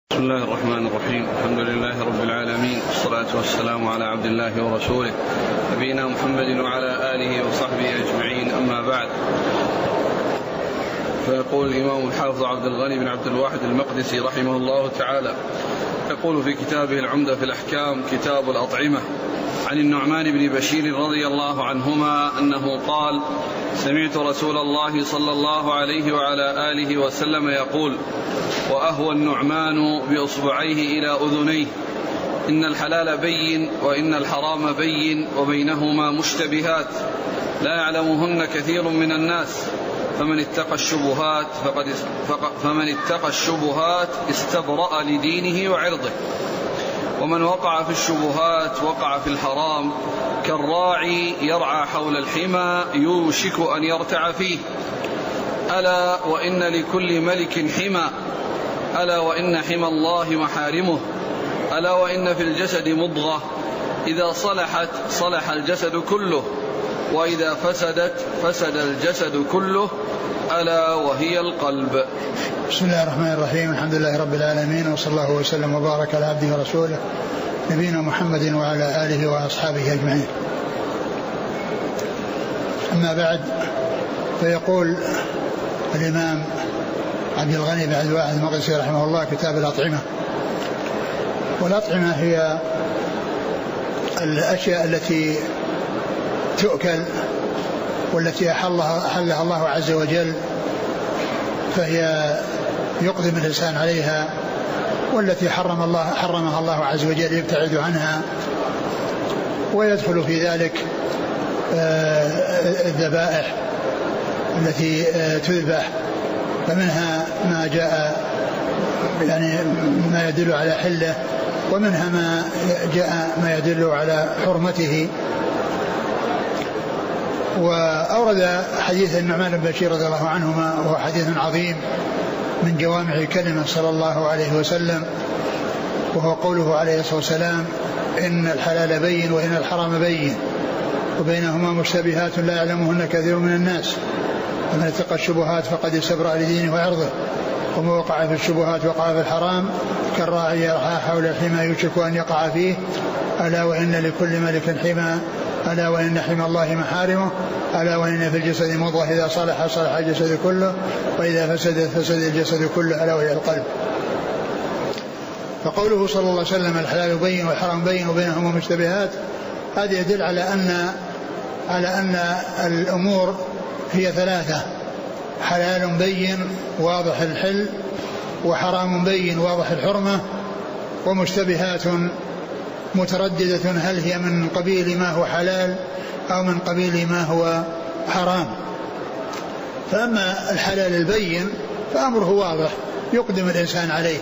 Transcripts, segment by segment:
بسم الله الرحمن الرحيم. الحمد لله رب العالمين، والصلاة والسلام على عبد الله ورسوله نبينا محمد وعلى آله وصحبه أجمعين، أما بعد. فيقول الإمام الحافظ عبد الغني بن عبد الواحد المقدسي رحمه الله تعالى، يقول في كتابه العمدة في الأحكام كتاب الأطعمة، عن النعمان بن بشير رضي الله عنهما أنه قال: سمعت رسول الله صلى الله عليه وعلى آله وسلم يقول: وأهوى النعمان بإصبعيه إلى أذنيه، إن الحلال بين وإن الحرام بين وبينهما مشتبهات لا يعلمهن كثير من الناس، فمن اتقى الشبهات استبرأ لدينه وعرضه، ومن وقع في الشبهات وقع في الحرام، كالراعي يرعى حول الحمى يوشك أن يرتع فيه. ألا وإن لكل ملك حمى، ألا وإن حمى الله محارمه، ألا وإن في الجسد مضغة إذا صلحت صلح الجسد كله، وإذا فسدت فسد الجسد كله، ألا وهي القلب. بسم الله الرحمن الرحيم. الحمد لله رب العالمين، وصلى الله وسلم وبارك على عبده ورسوله نبينا محمد وعلى آله وأصحابه أجمعين. أما بعد، فيقول الإمام عبد الغني بن عبد الواحد المقدسي رحمه الله كتاب الأطعمة. والأطعمة هي الأشياء التي تؤكل والتي أحلها الله عز وجل، فهي يقدم الإنسان عليها، والتي حرمها الله عز وجل يبتعد عنها. ويدخل في ذلك الذبائح التي تذبح، فمنها ما جاء يعني ما يدل على حله، ومنها ما جاء ما يدل على حرمته. وأورد حديث النعمان بن بشير رضي الله عنهما، وهو حديث عظيم من جوامع كلمة صلى الله عليه وسلم، وهو قوله عليه الصلاة والسلام: إن الحلال بين وإن الحرام بين وبينهما مشتبهات لا يعلمهن كثير من الناس، فمن اتقى الشبهات فقد استبرأ لدينه وعرضه، ومن وقع في الشبهات وقع في الحرام، كالراعي يرعى حول الحمى يوشك أن يقع فيه. ألا وإن لكل ملك حمى، ألا وإن حمى الله محارمه، ألا وإن في الجسد مضغة إذا صلح صلح الجسد كله، وإذا فسد فسد الجسد كله، ألا وهي القلب. فقوله صلى الله عليه وسلم: الحلال بين والحرام بين وبينهما مشتبهات، هذا يدل على أن الأمور هي ثلاثة: حلال بين واضح الحل، وحرام بين واضح الحرمة، ومشتبهات مترددة هل هي من قبيل ما هو حلال أو من قبيل ما هو حرام. فأما الحلال البين فأمره واضح يقدم الإنسان عليه،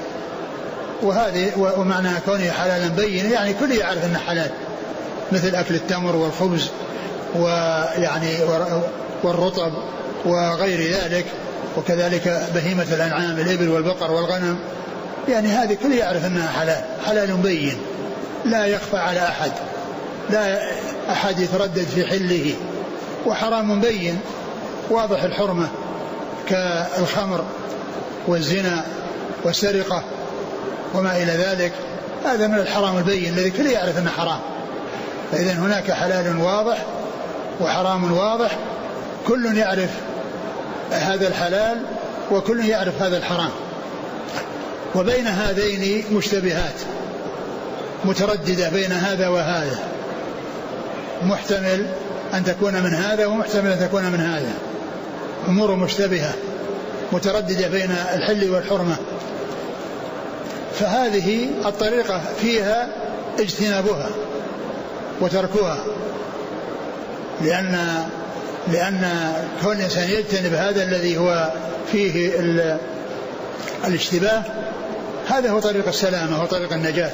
ومعنى كونه حلالا بين يعني كل يعرف أنه حلال، مثل أكل التمر والخبز ويعني والرطب وغير ذلك، وكذلك بهيمة الأنعام الإبل والبقر والغنم، يعني هذه كل يعرف أنها حلال بين لا يخفى على أحد، لا أحد يتردد في حله. وحرام بين واضح الحرمة، كالخمر والزنا والسرقة وما إلى ذلك، هذا من الحرام البين الذي كل يعرف أنه حرام. فإذا هناك حلال واضح وحرام واضح، كل يعرف هذا الحلال وكل يعرف هذا الحرام. وبين هذين مشتبهات مترددة بين هذا وهذا، محتمل أن تكون من هذا ومحتمل أن تكون من هذا، أمور مشتبهة مترددة بين الحل والحرمة. فهذه الطريقة فيها اجتنابها وتركها، لأن كل إنسان يجتنب هذا الذي هو فيه الاشتباه، هذا هو طريق السلامة وطريق النجاة.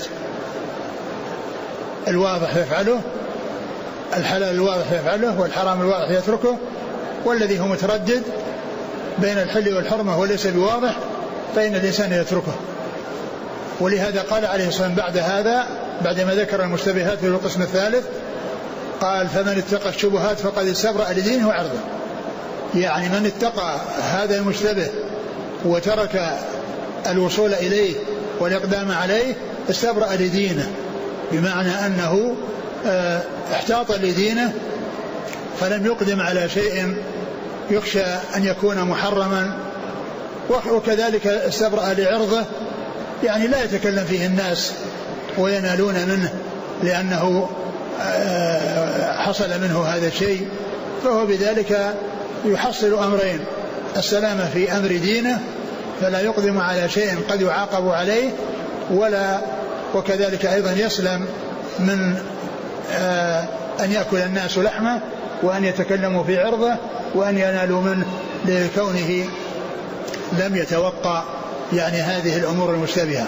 الواضح يفعله، الحلال الواضح يفعله، والحرام الواضح يتركه، والذي هو متردد بين الحل والحرمة وليس بواضح فإن الإنسان يتركه. ولهذا قال عليه الصلاة والسلام بعد هذا، بعدما ذكر المشتبهات في القسم الثالث، قال: فمن اتقى الشبهات فقد استبرأ لدينه وعرضه. يعني من اتقى هذا المشتبه وترك الوصول إليه والإقدام عليه استبرأ لدينه، بمعنى أنه احتاط لدينه فلم يقدم على شيء يخشى أن يكون محرما، وكذلك استبرأ لعرضه، يعني لا يتكلم فيه الناس وينالون منه لأنه حصل منه هذا الشيء، فهو بذلك يحصل أمرين: السلامة في أمر دينه فلا يقدم على شيء قد يعاقب عليه، وكذلك أيضا يسلم من أن يأكل الناس لحمه وأن يتكلموا في عرضه وأن ينالوا منه لكونه لم يتوقع يعني هذه الأمور المشتبهة.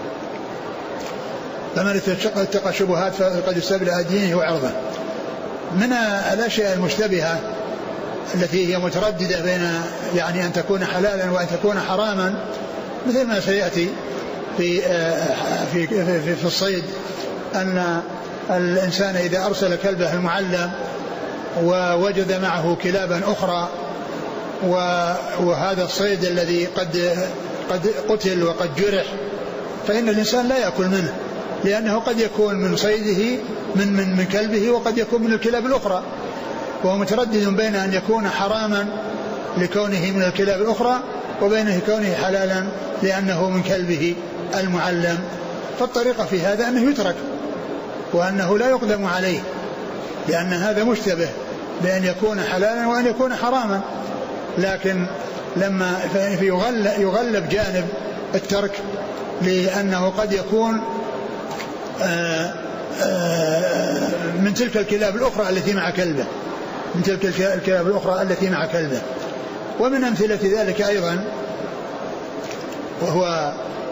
فمن اتقى الشبهات فقد استبرأ دينه وعرضه. من الأشياء المشتبهة التي هي مترددة بين يعني أن تكون حلالا وأن تكون حراما، مثل ما سيأتي في الصيد، أن الإنسان إذا أرسل كلبه المعلم ووجد معه كلابا أخرى، وهذا الصيد الذي قد قتل وقد جرح، فإن الإنسان لا يأكل منه، لأنه قد يكون من صيده من كلبه وقد يكون من الكلاب الأخرى، وهو متردد بين أن يكون حراما لكونه من الكلاب الأخرى وبين كونه حلالا لأنه من كلبه المعلم. فالطريقة في هذا أنه يترك وأنه لا يقدم عليه، لأن هذا مشتبه بأن يكون حلالا وأن يكون حراما، لكن لما يغلب جانب الترك، لأنه قد يكون من تلك الكلاب الأخرى التي مع كلبه، من تلك الكلاب الأخرى التي مع كلبه. ومن أمثلة ذلك أيضا، وهو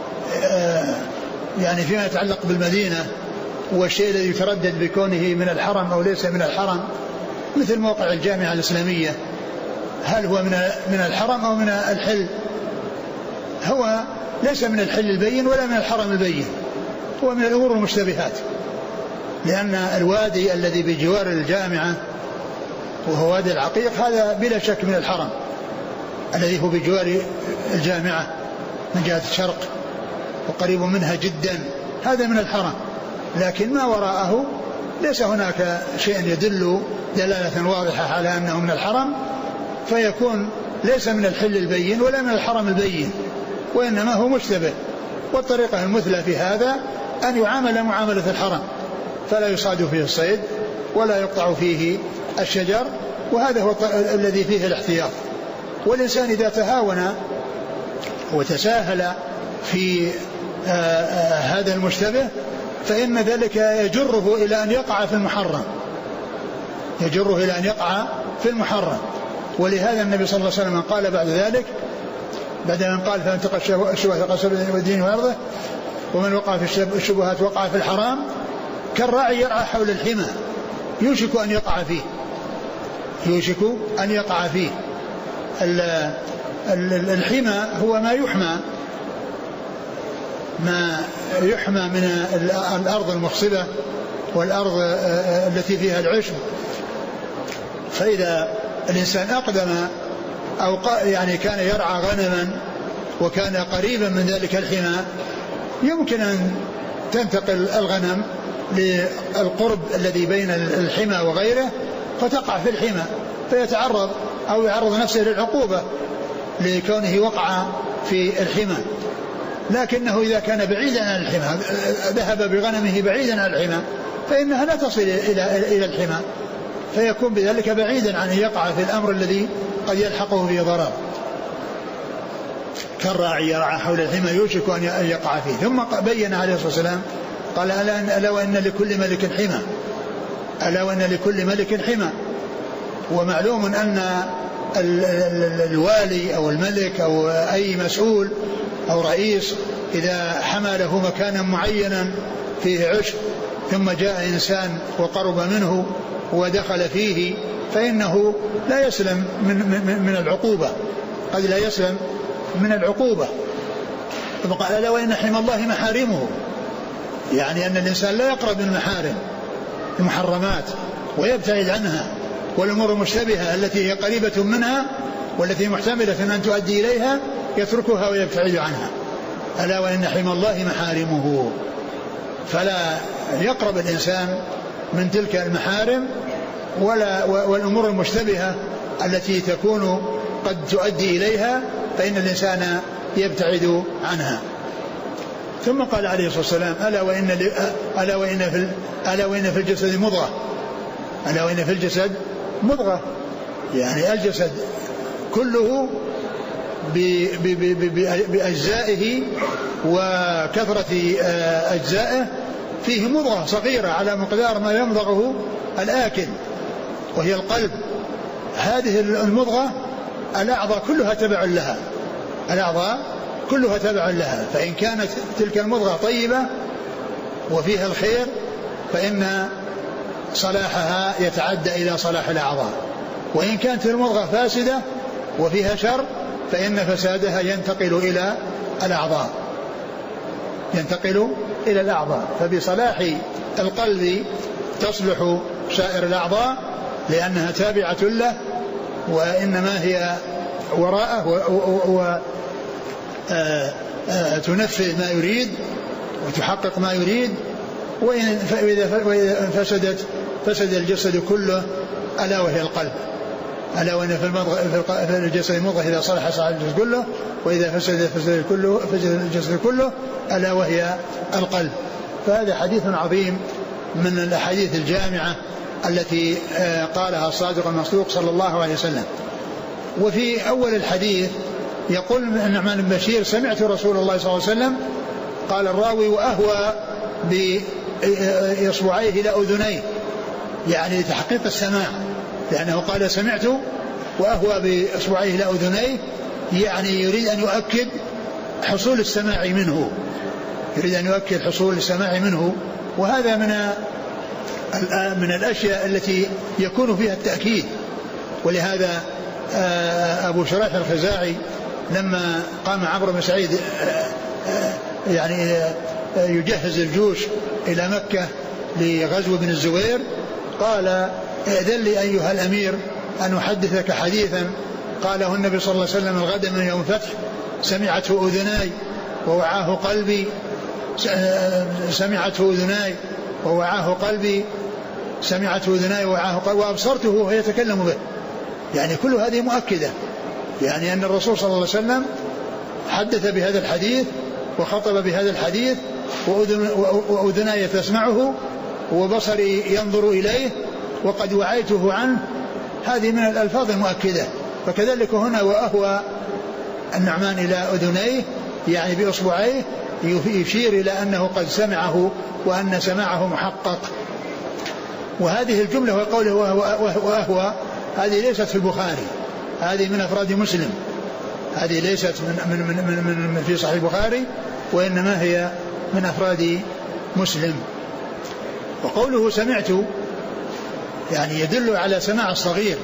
يعني فيما يتعلق بالمدينة والشيء الذي يتردد بكونه من الحرم أو ليس من الحرم، مثل موقع الجامعة الإسلامية، هل هو من الحرم أو من الحل؟ هو ليس من الحل البين ولا من الحرم البين، هو من الأمور المشتبهات، لأن الوادي الذي بجوار الجامعة وهو وادي العقيق هذا بلا شك من الحرم الذي هو بجوار الجامعة من جهة الشرق وقريب منها جدا، هذا من الحرم، لكن ما وراءه ليس هناك شيء يدل دلالة واضحة على أنه من الحرم، فيكون ليس من الحل البين ولا من الحرم البين، وإنما هو مشتبه. والطريقة المثلى في هذا أن يعامل معاملة الحرم، فلا يصاد فيه الصيد ولا يقطع فيه الشجر، وهذا هو الذي فيه الاحتياط. والإنسان إذا تهاون وتساهل في هذا المشتبه فإن ذلك يجره إلى أن يقع في المحرم، يجره إلى أن يقع في المحرم. ولهذا النبي صلى الله عليه وسلم قال بعد ذلك، بعد أن قال فمن اتقى الشبهات فقد استبرأ دينه وعرضه ومن وقع في الشبهات وقع في الحرام كالراعي يرعى حول الحمى يوشك أن يقع فيه، يوشك أن يقع فيه. الحمى هو ما يحمى من الأرض المخصبة والأرض التي فيها العشب. فإذا الإنسان أقدم أو يعني كان يرعى غنما وكان قريبا من ذلك الحمى، يمكن أن تنتقل الغنم للقرب الذي بين الحمى وغيره فتقع في الحمى فيتعرض أو يعرض نفسه للعقوبة لكونه وقع في الحمى. لكنه إذا كان بعيدا عن الحمى، ذهب بغنمه بعيدا عن الحمى، فإنها لا تصل إلى الحمى، فيكون بذلك بعيدا عن أن يقع في الأمر الذي قد يلحقه به ضرر. كالراعي يرعى حول الحمى يوشك أن يقع فيه. ثم بين عليه الصلاة والسلام قال ألا وإن لكل ملك حمى، ألا وإن لكل ملك حمى. ومعلوم أن الوالي أو الملك أو أي مسؤول أو رئيس إذا حمى له مكانا معينا فيه عشب ثم جاء إنسان وقرب منه ودخل فيه فإنه لا يسلم من العقوبة، قد لا يسلم من العقوبة. ثم قال ألا وإن حمى الله محارمه، يعني أن الإنسان لا يقرب من المحارم المحرمات ويبتعد عنها، والأمور المشتبهة التي هي قريبة منها والتي محتملة أن تؤدي إليها يتركها ويبتعد عنها. ألا وإن حمى الله محارمه. فلا يقرب الإنسان من تلك المحارم والأمور المشتبهة التي تكون قد تؤدي إليها، فإن الإنسان يبتعد عنها. ثم قال عليه الصلاة والسلام: ألا وإن في الجسد مضغة. ألا وإن في الجسد مضغة، يعني الجسد كله بأجزائه وكثرة أجزائه فيه مضغة صغيرة على مقدار ما يمضغه الآكل، وهي القلب. هذه المضغة الأعضاء كلها تبع لها، الأعضاء كلها تبع لها. فإن كانت تلك المضغة طيبة وفيها الخير فإن صلاحها يتعدى إلى صلاح الأعضاء، وإن كانت المضغة فاسدة وفيها شر فإن فسادها ينتقل إلى الأعضاء، ينتقل إلى الأعضاء. فبصلاح القلب تصلح سائر الأعضاء لأنها تابعة له، وإنما هي وراءه وتنفذ ما يريد وتحقق ما يريد. وإذا فسد الجسد كله ألا وهي القلب. ألا وإن في الجسد مضغة إذا صلح صلح الجسد كله، وإذا فسد الجسد كله ألا وهي القلب. فهذا حديث عظيم من الأحاديث الجامعة التي قالها الصادق المصدوق صلى الله عليه وسلم. وفي أول الحديث يقول النعمان بن بشير: سمعت رسول الله صلى الله عليه وسلم. قال الراوي: وأهوى بإصبعيه إلى أذنيه، يعني لتحقيق السماع، لأنه قال سمعت وأهوى بإصبعيه إلى أذنيه، يعني يريد أن يؤكد حصول السماع منه، يريد أن يؤكد حصول السماع منه. وهذا من الأشياء التي يكون فيها التأكيد. ولهذا أبو شريح الخزاعي لما قام عمرو بن سعيد يعني يجهز الجيوش إلى مكة لغزو بن الزبير قال: ائذن لي أيها الأمير أن أحدثك حديثا قاله النبي صلى الله عليه وسلم الغد من يوم الفتح: سمعته أذناي ووعاه قلبي، سمعته أذناي ووعاه قلبي، سمعته أذناي ووعاه قلبي، وأبصرته وهو يتكلم به. يعني كل هذه مؤكدة، يعني أن الرسول صلى الله عليه وسلم حدث بهذا الحديث وخطب بهذا الحديث، وأذناي تسمعه وبصري ينظر إليه وقد وعيته عنه. هذه من الألفاظ المؤكدة. فكذلك هنا وأهوى النعمان إلى أذنيه، يعني بإصبعيه يشير إلى أنه قد سمعه وأن سماعه محقق. وهذه الجملة وقوله وأهوى هذه ليست في البخاري، هذه من أفراد مسلم، هذه ليست من في صحيح البخاري، وإنما هي من أفراد مسلم. وقوله سمعت يعني يدل على سماع الصغير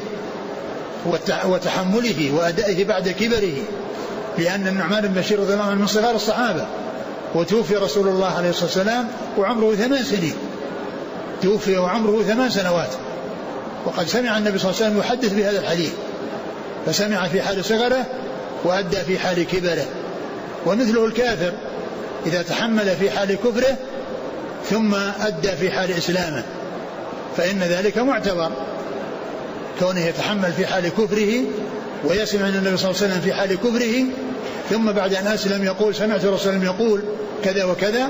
وتحمله وأدائه بعد كبره، لأن النعمان بن بشير رضي الله عنه من صغار الصحابة، وتوفي رسول الله عليه الصلاة والسلام وعمره 8 سنين، توفي وعمره 8 سنوات، وقد سمع النبي صلى الله عليه وسلم يحدث بهذا الحديث، فسمع في حال صغره وأدى في حال كبره. ومثله الكافر إذا تحمل في حال كفره ثم أدى في حال إسلامه فإن ذلك معتبر، كونه يتحمل في حال كفره ويسمع النبي صلى الله عليه وسلم في حال كفره ثم بعد أن أسلم يقول سمعت رسول الله يقول كذا وكذا،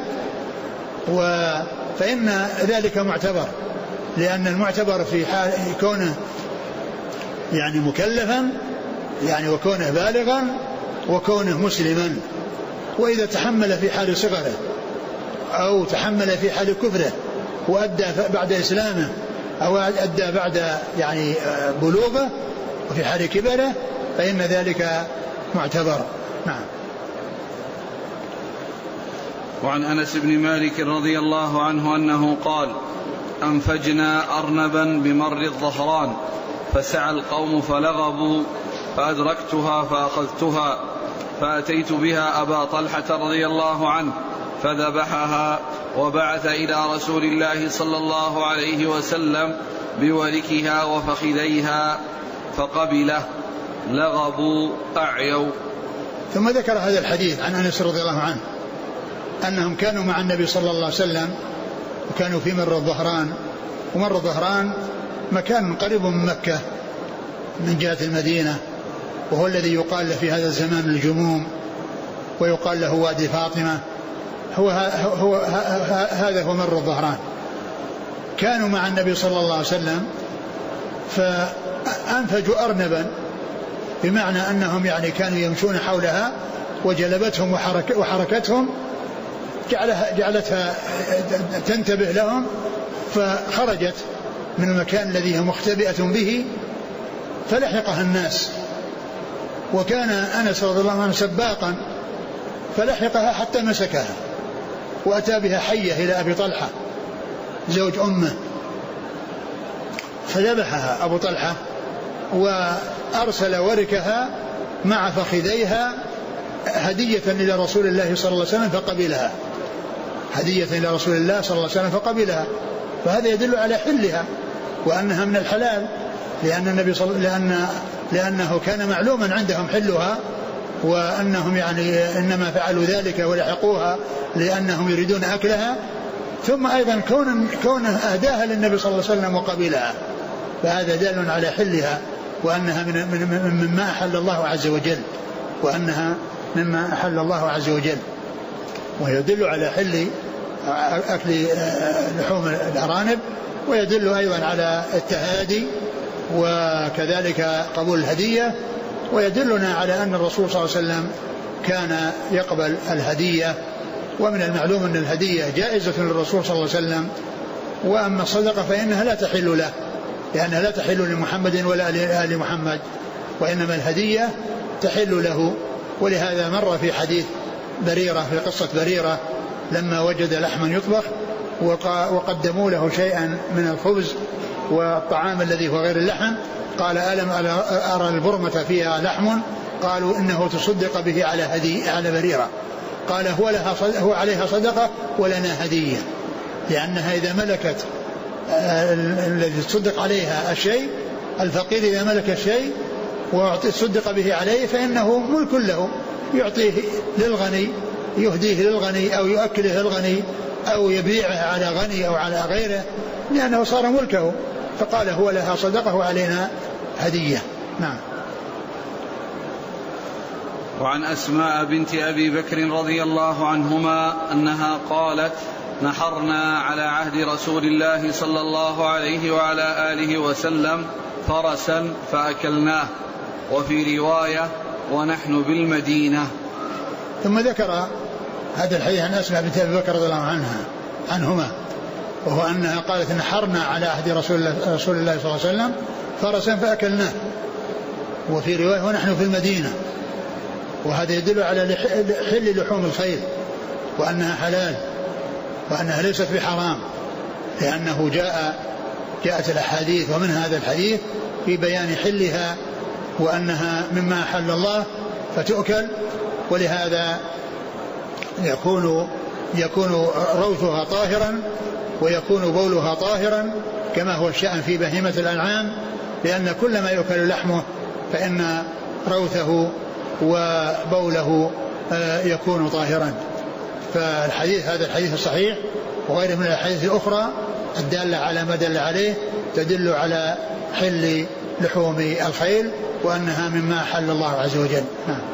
فإن ذلك معتبر، لأن المعتبر في حال كونه يعني مكلفا، يعني وكونه بالغا وكونه مسلما. وإذا تحمل في حال صغره أو تحمل في حال كفره وأدى بعد إسلامه أو أدى بعد يعني بلوغه وفي حال كبره فإن ذلك معتبر. نعم. وعن أنس بن مالك رضي الله عنه أنه قال: أنفجنا أرنبا بمر الظهران فسعى القوم فلغبوا فأدركتها فأخذتها فأتيت بها أبا طلحة رضي الله عنه فذبحها وبعث إلى رسول الله صلى الله عليه وسلم بوركها وفخذيها فقبله. لغبوا أعيوا. ثم ذكر هذا الحديث عن أنس رضي الله عنه أنهم كانوا مع النبي صلى الله عليه وسلم وكانوا في مر الظهران، ومر الظهران مكان قريب من مكة من جهة المدينة، وهو الذي يقال له في هذا الزمان الجموم، ويقال له وادي فاطمة. هذا هو مر الظهران. كانوا مع النبي صلى الله عليه وسلم فأنفجوا أرنبا، بمعنى أنهم يعني كانوا يمشون حولها وجلبتهم وحركتهم جعلتها تنتبه لهم، فخرجت من المكان الذي هي مختبئة به فلحقها الناس. وكان أنس رضي الله عنه سباقا فلحقها حتى مسكها وأتى بها حية إلى أبي طلحة زوج أمه، فذبحها أبو طلحة وأرسل وركها مع فخذيها هدية إلى رسول الله صلى الله عليه وسلم فقبلها، هدية إلى رسول الله صلى الله عليه وسلم فقبلها. فهذا يدل على حلها وأنها من الحلال، لأنه كان معلوما عندهم حلها، وأنهم يعني إنما فعلوا ذلك ولحقوها لأنهم يريدون أكلها. ثم أيضا كونه أهداها للنبي صلى الله عليه وسلم وقبلها، فهذا دال على حلها وأنها مما أحل الله عز وجل، وأنها مما أحل الله عز وجل، ويدل على حل أكل لحوم الأرانب، ويدل أيضا على التهادي وكذلك قبول الهدية، ويدلنا على أن الرسول صلى الله عليه وسلم كان يقبل الهدية. ومن المعلوم أن الهدية جائزة للرسول صلى الله عليه وسلم، وأما الصدقة فإنها لا تحل له، لأنها لا تحل لمحمد ولا لآل محمد، وإنما الهدية تحل له. ولهذا مر في حديث بريرة، في قصة بريرة لما وجد لحما يطبخ وقدموا له شيئا من الخبز والطعام الذي هو غير اللحم، قال ألم أرى البرمة فيها لحم؟ قالوا إنه تصدق به على بريرة. قال هو عليها صدقة ولنا هدية، لأنها إذا ملكت الذي تصدق عليها الشيء، الفقير إذا ملك الشيء وصدق به عليه فإنه ملك له، يعطيه للغني، يهديه للغني أو يؤكله الغني أو يبيعه على غني أو على غيره، لأنه صار ملكه. فقال هو لها صدقة وعلينا هدية. نعم. وعن أسماء بنت أبي بكر رضي الله عنهما أنها قالت: نحرنا على عهد رسول الله صلى الله عليه وعلى آله وسلم فرسا فأكلناه، وفي رواية: ونحن بالمدينة. ثم ذكر هذا الحديث عن أسماء بنت أبي بكر رضي الله عنهما، وهو أنها قالت: نحرنا على عهد رسول الله صلى الله عليه وسلم فرسا فأكلناه، وفي رواية: ونحن في المدينة. وهذا يدل على حل لحوم الخيل، وأنها حلال، وأنها ليست بحرام، لأنه جاءت الأحاديث ومن هذا الحديث في بيان حلها وأنها مما أحل الله فتؤكل. ولهذا يكون روثها طاهرا ويكون بولها طاهرا، كما هو الشأن في بهيمة الأنعام، لأن كل ما يؤكل لحمه فإن روثه وبوله يكون طاهرا. فالحديث هذا الحديث الصحيح وغيره من الحديث الأخرى الدالة على ما دل عليه تدل على حل لحوم الخيل وأنها مما حل الله عز وجل.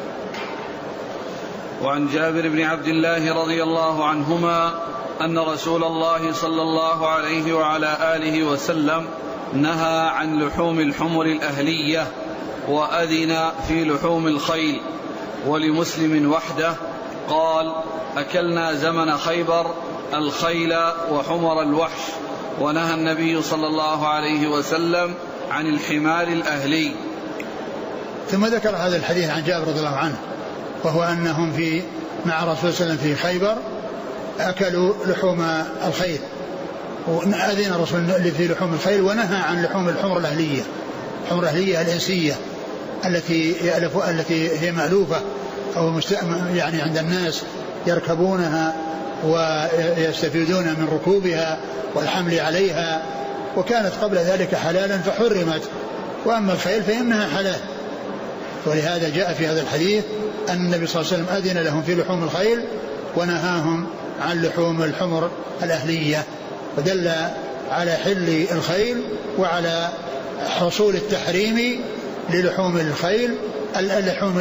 وعن جابر بن عبد الله رضي الله عنهما أن رسول الله صلى الله عليه وعلى آله وسلم نهى عن لحوم الحمر الأهلية وأذن في لحوم الخيل. ولمسلم وحده قال: أكلنا زمن خيبر الخيل وحمر الوحش، ونهى النبي صلى الله عليه وسلم عن الحمار الأهلي. ثم ذكر هذا الحديث عن جابر رضي الله عنه، وهو أنهم مع رسول الله صلى الله عليه وسلم في خيبر أكلوا لحوم الخيل، وأذن الرسول في لحوم الخيل ونهى عن لحوم الحمر الأهلية، الحمر الأهلية الإنسية التي هي مألوفة أو يعني عند الناس يركبونها ويستفيدون من ركوبها والحمل عليها، وكانت قبل ذلك حلالا فحرمت، وأما الخيل فإنها حلال. ولهذا جاء في هذا الحديث أن النبي صلى الله عليه وسلم أذن لهم في لحوم الخيل ونهاهم عن لحوم الحمر الأهلية، فدل على حل الخيل وعلى حصول التحريم للحوم الخيل، لحوم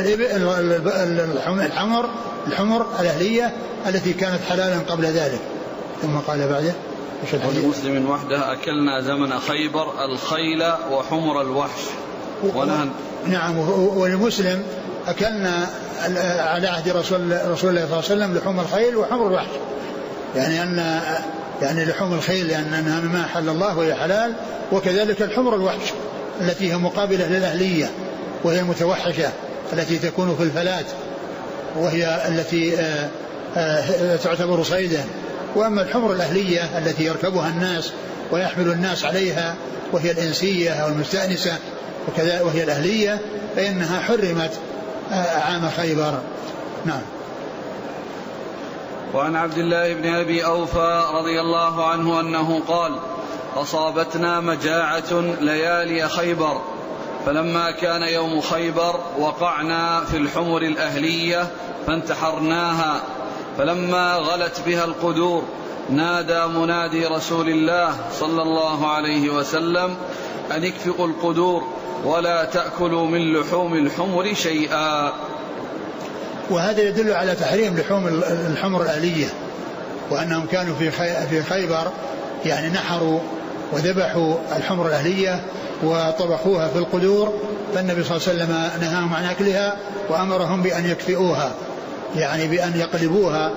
الحمر الأهلية التي كانت حلالا قبل ذلك. ثم قال بعده: ولمسلم وحده: أكلنا زمن خيبر الخيل وحمر الوحش ونهى. نعم، ولمسلم: أكلنا على عهد رسول الله صلى الله عليه وسلم لحوم الخيل وحمر الوحش، يعني لحوم الخيل لأنها مما حل الله وهي حلال، وكذلك الحمر الوحش التي هي مقابلة للأهلية وهي المتوحشة التي تكون في الفلات وهي التي تعتبر صيدا. وأما الحمر الأهلية التي يركبها الناس ويحمل الناس عليها وهي الإنسية أو المستأنسة وكذا وهي الأهلية فإنها حرمت عام خيبر. نعم. وعن عبد الله بن أبي أوفى رضي الله عنه أنه قال: أصابتنا مجاعة ليالي خيبر، فلما كان يوم خيبر وقعنا في الحمر الأهلية فانتحرناها، فلما غلت بها القدور نادى منادي رسول الله صلى الله عليه وسلم: أن اكفئوا القدور ولا تأكلوا من لحوم الحمر شيئا. وهذا يدل على تحريم لحوم الحمر الأهلية، وأنهم كانوا في خيبر يعني نحروا وذبحوا الحمر الأهلية وطبخوها في القدور، فالنبي صلى الله عليه وسلم نهاهم عن أكلها وأمرهم بأن يكفئوها، يعني بأن يقلبوها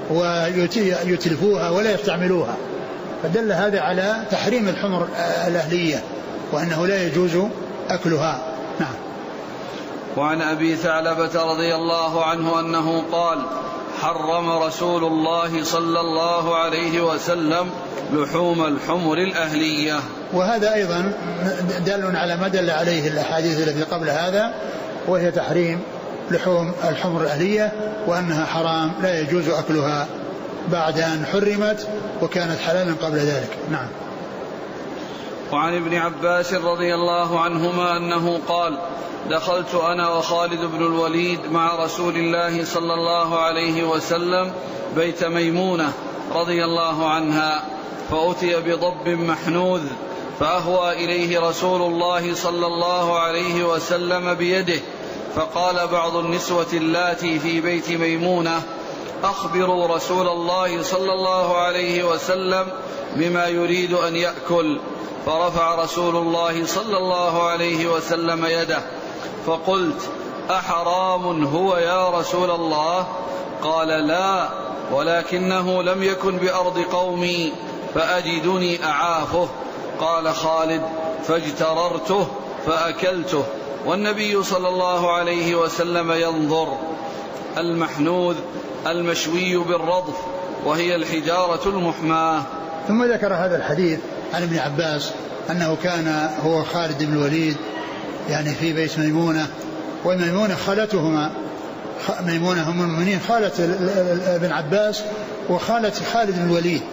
ويتلفوها ولا يستعملوها، فدل هذا على تحريم الحمر الأهلية وأنه لا يجوز أكلها. نعم. وعن أبي ثعلبة رضي الله عنه أنه قال: حرم رسول الله صلى الله عليه وسلم لحوم الحمر الأهلية. وهذا أيضا دل على ما دل عليه الأحاديث التي قبل هذا، وهي تحريم لحوم الحمر الأهلية وأنها حرام لا يجوز أكلها بعد أن حرمت وكانت حلالا قبل ذلك. نعم. وعن ابن عباس رضي الله عنهما أنه قال: دخلت أنا وخالد بن الوليد مع رسول الله صلى الله عليه وسلم بيت ميمونة رضي الله عنها، فأتي بضب محنوذ فأهوى إليه رسول الله صلى الله عليه وسلم بيده، فقال بعض النسوة اللاتي في بيت ميمونة: أخبروا رسول الله صلى الله عليه وسلم بما يريد أن يأكل. فرفع رسول الله صلى الله عليه وسلم يده، فقلت: أحرام هو يا رسول الله؟ قال: لا، ولكنه لم يكن بأرض قومي فأجدني أعافه. قال خالد: فاجتررته فأكلته، والنبي صلى الله عليه وسلم ينظر. المحنوذ المشوي بالرضف، وهي الحجارة المحماة. ثم ذكر هذا الحديث عن ابن عباس أنه كان هو خالد بن الوليد يعني في بيت ميمونة، وميمونة خالتهما، ميمونة هم المؤمنين خالة ابن عباس وخالة خالد بن الوليد،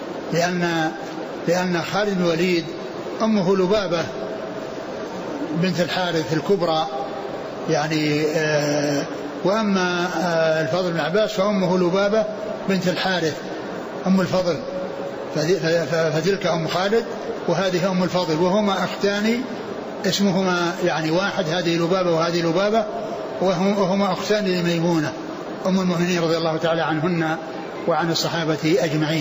لأن خالد بن الوليد أمه لبابة بنت الحارث الكبرى يعني، وأما الفضل بن عباس فأمه لبابة بنت الحارث أم الفضل، فتلك أم خالد وهذه أم الفضل، وهما أختان اسمهما يعني واحد، هذه لبابة وهذه لبابة، وهما أختان لميمونة أم المؤمنين رضي الله تعالى عنهن وعن الصحابة أجمعين.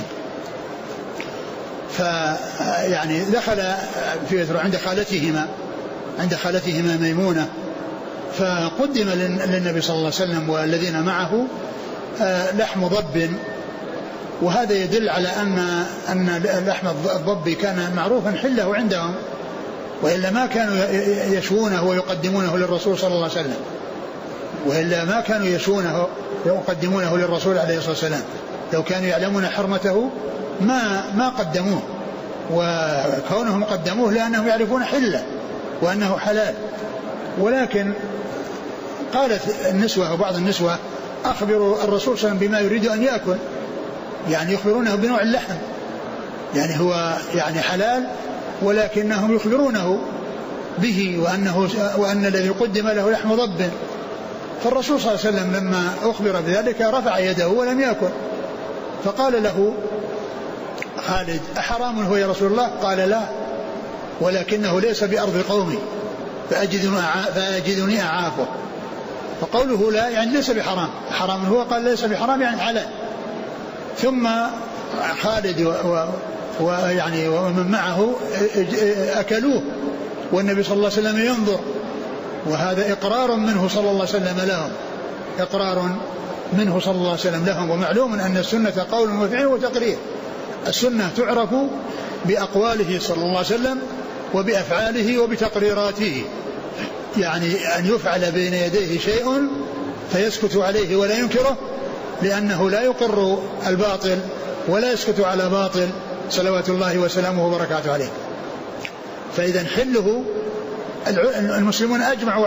فيعني دخل في عند خالتهما ميمونة، فقدم للنبي صلى الله عليه وسلم والذين معه لحم ضب، وهذا يدل على أن لحم الضب كان معروفا حله عندهم، وإلا ما كانوا يشوونه ويقدمونه للرسول صلى الله عليه وسلم، وإلا ما كانوا يشوونه ويقدمونه للرسول عليه الصلاة والسلام، لو كانوا يعلمون حرمته ما قدموه، وكونهم قدموه لأنهم يعرفون حله وأنه حلال. ولكن قالت النسوة وبعض النسوة: أخبروا الرسول صلى الله عليه وسلم بما يريد أن يأكل، يعني يخبرونه بنوع اللحم، يعني هو يعني حلال ولكنهم يخبرونه به وأن الذي قدم له لحم ضب. فالرسول صلى الله عليه وسلم لما أخبر بذلك رفع يده ولم يأكل. فقال له خالد: أحرام هو يا رسول الله؟ قال: لا، ولكنه ليس بأرض قومي فأجدني أعافه. فقوله لا يعني ليس بحرام، حرام هو، قال ليس بحرام يعني حلال. ثم خالد ويعني ومن معه أكلوه والنبي صلى الله عليه وسلم ينظر، وهذا إقرار منه صلى الله عليه وسلم لهم، إقرار منه صلى الله عليه وسلم لهم. ومعلوم أن السنة قول وفعل وتقرير. السنة تعرف بأقواله صلى الله عليه وسلم وبأفعاله وبتقريراته، يعني أن يفعل بين يديه شيء فيسكت عليه ولا ينكره، لأنه لا يقر الباطل ولا يسكت على باطل صلوات الله وسلامه وبركاته عليه. فإذا حله المسلمون أجمعوا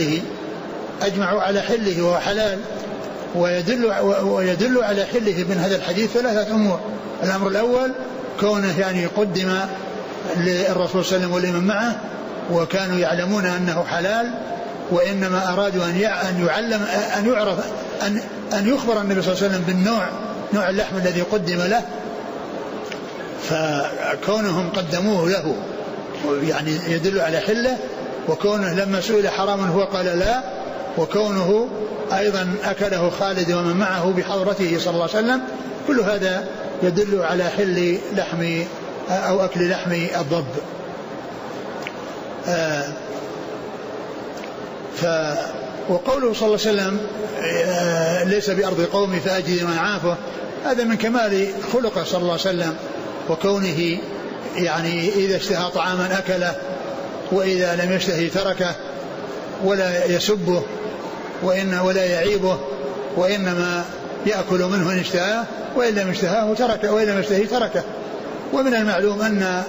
على حله وهو حلال. ويدل على حله من هذا الحديث ثلاثة أمور. الأمر الأول كونه يعني قدم للرسول صلى الله عليه وسلم ولمن معه وكانوا يعلمون أنه حلال، وإنما أرادوا أن يعرف أن يخبر النبي صلى الله عليه وسلم بالنوع، نوع اللحم الذي قدم له، فكونهم قدموه له يعني يدل على حله. وكونه لما سئل حرام هو قال لا، وكونه أيضا أكله خالد ومن معه بحضرته صلى الله عليه وسلم، كل هذا يدل على حل لحم أو أكل لحم الضب. وقوله صلى الله عليه وسلم ليس بأرض قومي فأجد من عافه، هذا من كمال خلقه صلى الله عليه وسلم، وكونه يعني إذا اشتهى طعاما أكله، وإذا لم يشتهي تركه ولا يسبه ولا يعيبه، وإنما يأكل منه إن اشتهاه، وإن لم يشتهاه تركه، وإن لم يشتهي تركه. ومن المعلوم أن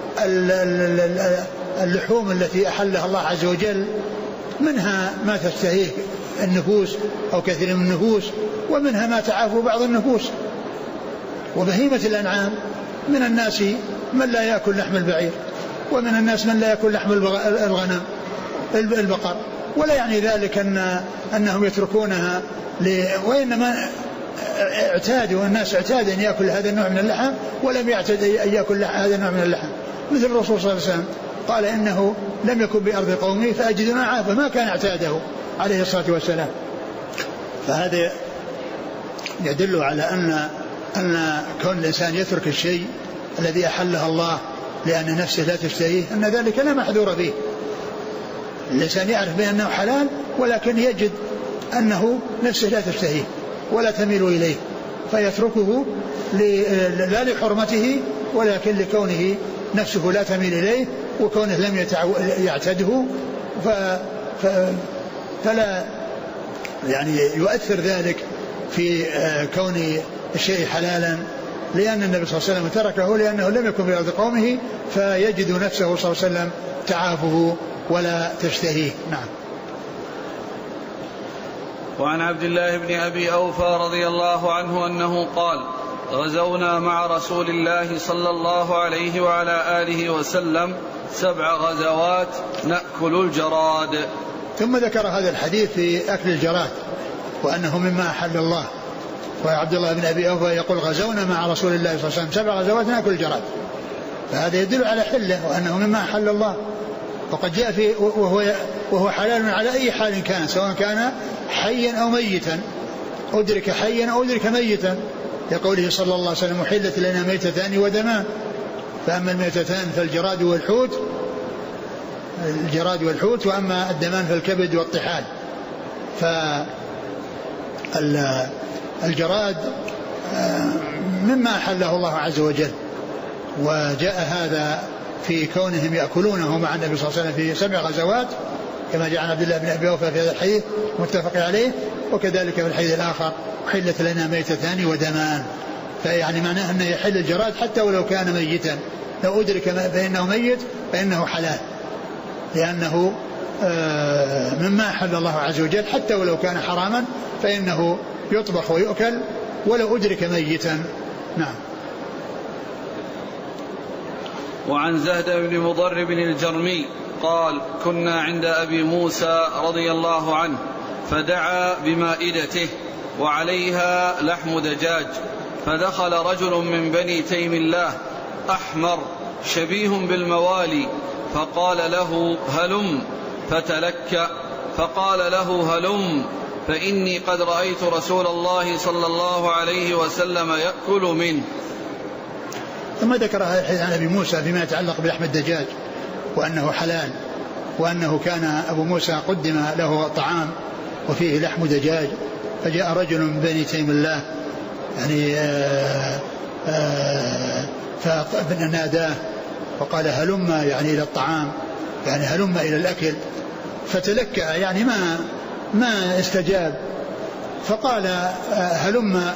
اللحوم التي أحلها الله عز وجل منها ما تشتهيه النفوس أو كثير من النفوس، ومنها ما تعافو بعض النفوس. وبهيمة الأنعام من الناس من لا يأكل لحم البعير، ومن الناس من لا يأكل لحم الغنم البقر، ولا يعني ذلك أنهم يتركونها وإنما اعتادوا، الناس اعتاد أن يأكل هذا النوع من اللحم ولم يعتد أن يأكل هذا النوع من اللحم. مثل الرسول صلى الله عليه وسلم قال إنه لم يكن بأرض قومي فأجدنا عافه، ما كان اعتاده عليه الصلاة والسلام. فهذا يدل على أن كون الإنسان يترك الشيء الذي أحله الله لأن نفسه لا تشتهيه أن ذلك لا محذور فيه. الإنسان يعرف بأنه حلال ولكن يجد أنه نفسه لا تشتهيه ولا تميل إليه فيتركه لا لحرمته ولكن لكونه نفسه لا تميل إليه وكونه لم يعتده فلا يعني يؤثر ذلك في كون الشيء حلالا، لأن النبي صلى الله عليه وسلم تركه لأنه لم يكن بأرض قومه فيجد نفسه صلى الله عليه وسلم تعافه ولا تشتهيه. نعم. وعن عبد الله بن أبي أوفى رضي الله عنه أنه قال: غزونا مع رسول الله صلى الله عليه وعلى آله وسلم 7 غزوات نأكل الجراد. ثم ذكر هذا الحديث في أكل الجراد وأنه مما أحل الله. وعبد الله بن أبي أوفى يقول: غزونا مع رسول الله صلى الله عليه وسلم 7 غزوات نأكل الجراد، فهذا يدل على حله وأنه مما أحل الله. وقد جاء فيه وهو حلال على أي حال كان، سواء كان حيا أو ميتا، أدرك حيا أو أدرك ميتا، لقوله صلى الله عليه وسلم: أحلت لنا ميتتان ودمان، فأما الميتتان فالجراد والحوت، وأما الدمان فالكبد والطحال. فالجراد مما أحله الله عز وجل، وجاء هذا في كونهم يأكلونه مع النبي صلى الله عليه وسلم في 7 غزوات كما جاء عن عبد الله بن أبي أوفى في هذا الحديث متفق عليه، وكذلك في الحديث الآخر: حلت لنا ميتتان ودمان. فيعني معناه أنه يحل الجراد حتى ولو كان ميتا، لو أدرك بأنه ميت فإنه حلال، لأنه مما أحل الله عز وجل، حتى ولو كان حراما فإنه يطبخ ويؤكل ولو أدرك ميتا. نعم. وعن زهد بن مضرب الجرمي قال: كنا عند أبي موسى رضي الله عنه فدعا بمائدته وعليها لحم دجاج، فدخل رجل من بني تيم الله أحمر شبيه بالموالي فقال له هلم، فتلكأ فقال له هلم فإني قد رأيت رسول الله صلى الله عليه وسلم يأكل منه. ثم ذكر هذا الحديث عن أبي موسى فيما يتعلق بلحم الدجاج وأنه حلال، وأنه كان أبو موسى قدم له طعام وفيه لحم دجاج، فجاء رجل من بني تيم الله يعني فناداه وقال هلم يعني إلى الطعام، يعني هلم إلى الأكل، فتلكأ يعني ما استجاب، فقال هلم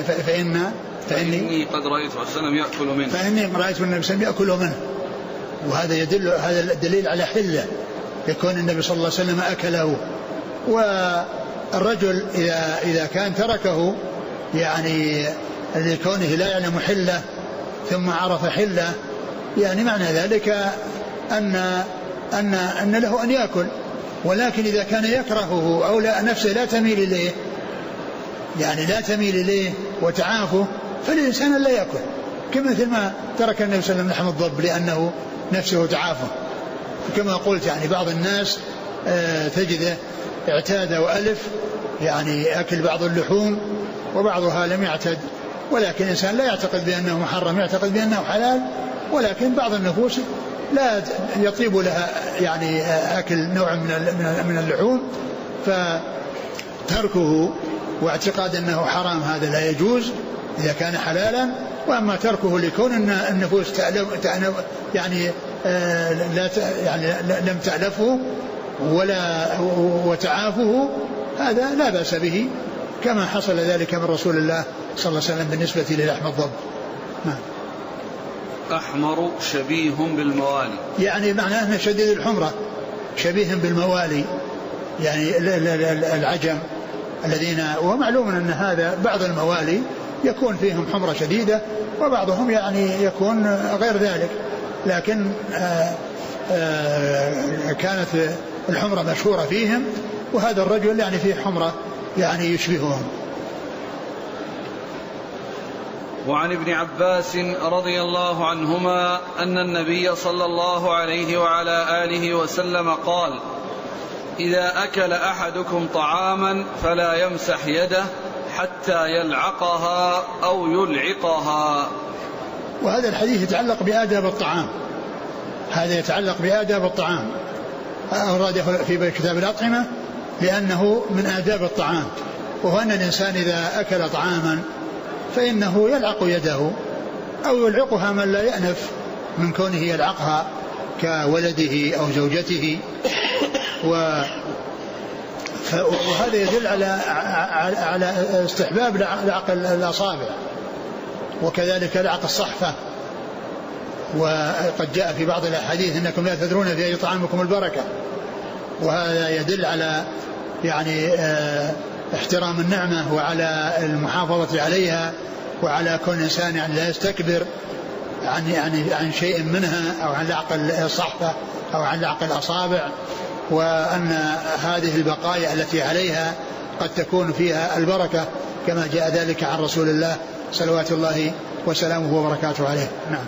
فإني قد رأيت وسلم يأكل منه، فإني رأيت النبي صلى الله عليه وسلم يأكل منه. وهذا يدل، هذا الدليل على حله يكون النبي صلى الله عليه وسلم أكله. والرجل إذا كان تركه يعني لكونه لا يعلم حله ثم عرف حله، يعني معنى ذلك أن له أن يأكل، ولكن إذا كان يكرهه أو نفسه لا تميل إليه، يعني لا تميل إليه وتعافه، فالإنسان لا يأكل، كمثل ما ترك النبي صلى الله عليه وسلم لحم الضب لأنه نفسه تعافه. كما قلت يعني بعض الناس تجده اعتاد وألف يعني أكل بعض اللحوم وبعضها لم يعتد، ولكن الإنسان لا يعتقد بأنه محرم، يعتقد بأنه حلال، ولكن بعض النفوس لا يطيب لها يعني أكل نوع من اللحوم، فتركه واعتقاد أنه حرام هذا لا يجوز إذا كان حلالا. وأما تركه لكون النفوس يعني لم تألفه وتعافه، هذا لا بأس به، كما حصل ذلك من رسول الله صلى الله عليه وسلم بالنسبة للحم الضب. أحمر شبيه بالموالي، يعني معناه أنه شديد الحمرة شبيه بالموالي، يعني العجم الذين، ومعلوم أن هذا بعض الموالي يكون فيهم حمرة شديدة وبعضهم يعني يكون غير ذلك، لكن كانت الحمرة مشهورة فيهم، وهذا الرجل يعني فيه حمرة يعني يشبههم. وعن ابن عباس رضي الله عنهما أن النبي صلى الله عليه وعلى آله وسلم قال: إذا أكل أحدكم طعاما فلا يمسح يده حتى يلعقها أو يلعقها. وهذا الحديث يتعلق بآداب الطعام، هذا يتعلق بآداب الطعام، أورده في كتاب الأطعمة لأنه من آداب الطعام، وهو أن الإنسان إذا أكل طعاما فإنه يلعق يده أو يلعقها من لا يأنف من كونه يلعقها كولده أو زوجته، وهذا يدل على استحباب لعق الأصابع، وكذلك لعق الصحفة. وقد جاء في بعض الأحاديث إنكم لا تدرون في أي طعامكم البركة، وهذا يدل على يعني احترام النعمة وعلى المحافظة عليها، وعلى كل إنسان يعني لا يستكبر عن شيء منها أو عن لعق الصحفة أو عن لعق الأصابع، وأن هذه البقايا التي عليها قد تكون فيها البركة كما جاء ذلك عن رسول الله صلوات الله وسلامه وبركاته عليه. نعم.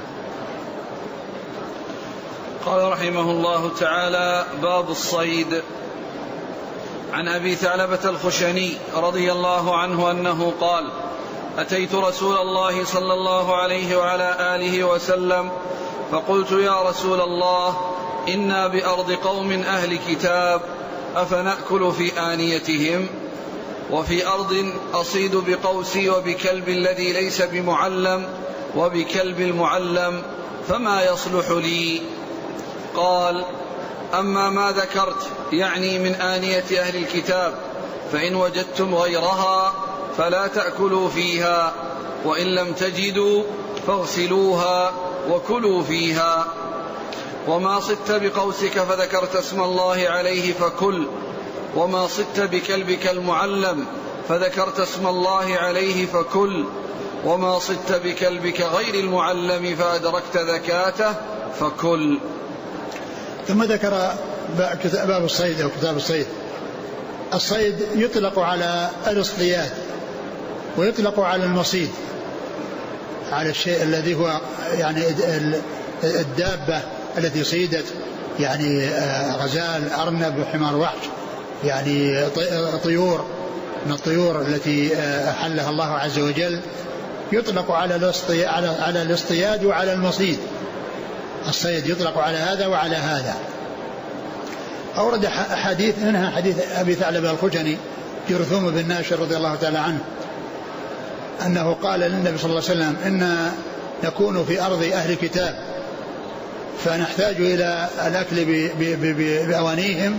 قال رحمه الله تعالى: باب الصيد. عن أبي ثعلبة الخشني رضي الله عنه أنه قال: أتيت رسول الله صلى الله عليه وعلى آله وسلم فقلت: يا رسول الله، إنا بأرض قوم أهل كتاب، أفنأكل في آنيتهم؟ وفي أرض أصيد بقوسي وبكلب الذي ليس بمعلم وبكلب المعلم، فما يصلح لي؟ قال: أما ما ذكرت يعني من آنية أهل الكتاب، فإن وجدتم غيرها فلا تأكلوا فيها، وإن لم تجدوا فاغسلوها وكلوا فيها. وما صدت بقوسك فذكرت اسم الله عليه فكل، وما صدت بكلبك المعلم فذكرت اسم الله عليه فكل، وما صدت بكلبك غير المعلم فأدركت ذكاته فكل. ثم ذكر باب الصيد أو كتاب الصيد. الصيد يطلق على الاصطياد ويطلق على المصيد، على الشيء الذي هو يعني الدابة التي صيدت، يعني غزال، أرنب، حمار وحش، يعني طيور من الطيور التي أحلها الله عز وجل، يطلق على الاصطياد وعلى المصيد. الصيد يطلق على هذا وعلى هذا. أورد حديث منها حديث أبي ثعلبة الخشني جرثوم بن ناشر رضي الله تعالى عنه أنه قال للنبي صلى الله عليه وسلم: إن نكون في أرض أهل كتاب فنحتاج إلى الأكل بأوانيهم،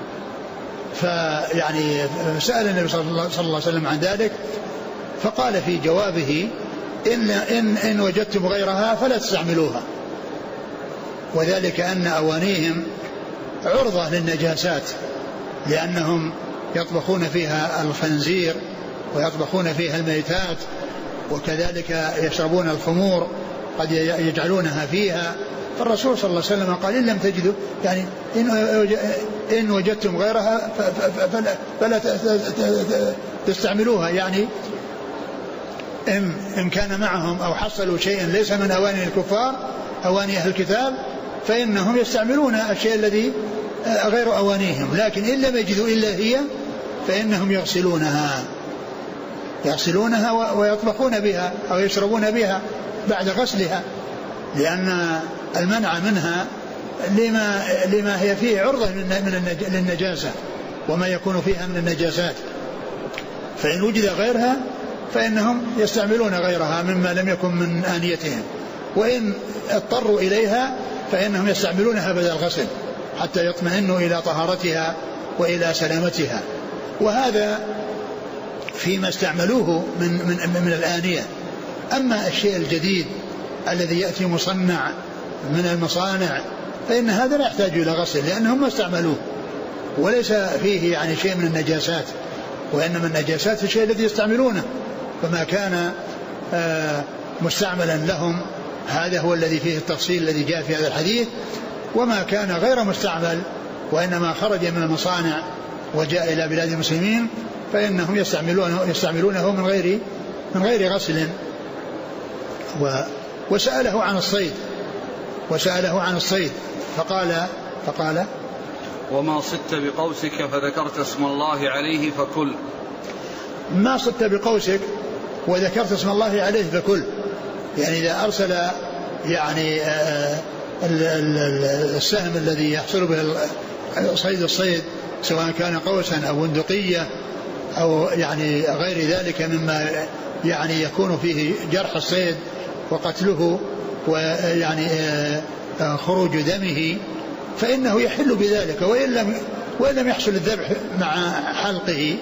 فيعني سأل النبي صلى الله عليه وسلم عن ذلك، فقال في جوابه: إن وجدتم غيرها فلا تستعملوها، وذلك أن أوانيهم عرضة للنجاسات، لأنهم يطبخون فيها الخنزير ويطبخون فيها الميتات، وكذلك يشربون الخمور قد يجعلونها فيها. فالرسول صلى الله عليه وسلم قال: إن لم تجدوا، يعني إن وجدتم غيرها فلا تستعملوها، يعني إن كان معهم أو حصلوا شيئا ليس من أواني الكفار، أواني أهل الكتاب، فإنهم يستعملون الشيء الذي غير أوانيهم، لكن إن لم يجدوا إلا هي فإنهم يغسلونها ويطبخون بها أو يشربون بها بعد غسلها، لأن المنع منها لما هي فيه عرضة للنجاسة وما يكون فيها من النجاسات. فإن وجد غيرها فإنهم يستعملون غيرها مما لم يكن من آنيتهم، وإن اضطروا إليها فإنهم يستعملونها بدل الغسل حتى يطمئنوا إلى طهارتها وإلى سلامتها. وهذا فيما استعملوه من الآنية. أما الشيء الجديد الذي يأتي مصنع من المصانع فإن هذا لا يحتاج إلى غسل، لأنهم ما استعملوه وليس فيه يعني شيء من النجاسات، وإنما النجاسات الشيء الذي يستعملونه، فما كان مستعملا لهم هذا هو الذي فيه التفصيل الذي جاء في هذا الحديث. وما كان غير مستعمل وإنما خرج من المصانع وجاء إلى بلاد المسلمين فإنهم يستعملونه من غير غسل. وسأله عن الصيد فقال: وما صدت بقوسك فذكرت اسم الله عليه فكل. ما صدت بقوسك وذكرت اسم الله عليه فكل، يعني إذا أرسل يعني السهم الذي يحصل به الصيد سواء كان قوسا أو بندقية أو يعني غير ذلك مما يعني يكون فيه جرح الصيد وقتله ويعني خروج دمه، فإنه يحل بذلك، وإن لم يحصل الذبح مع حلقه،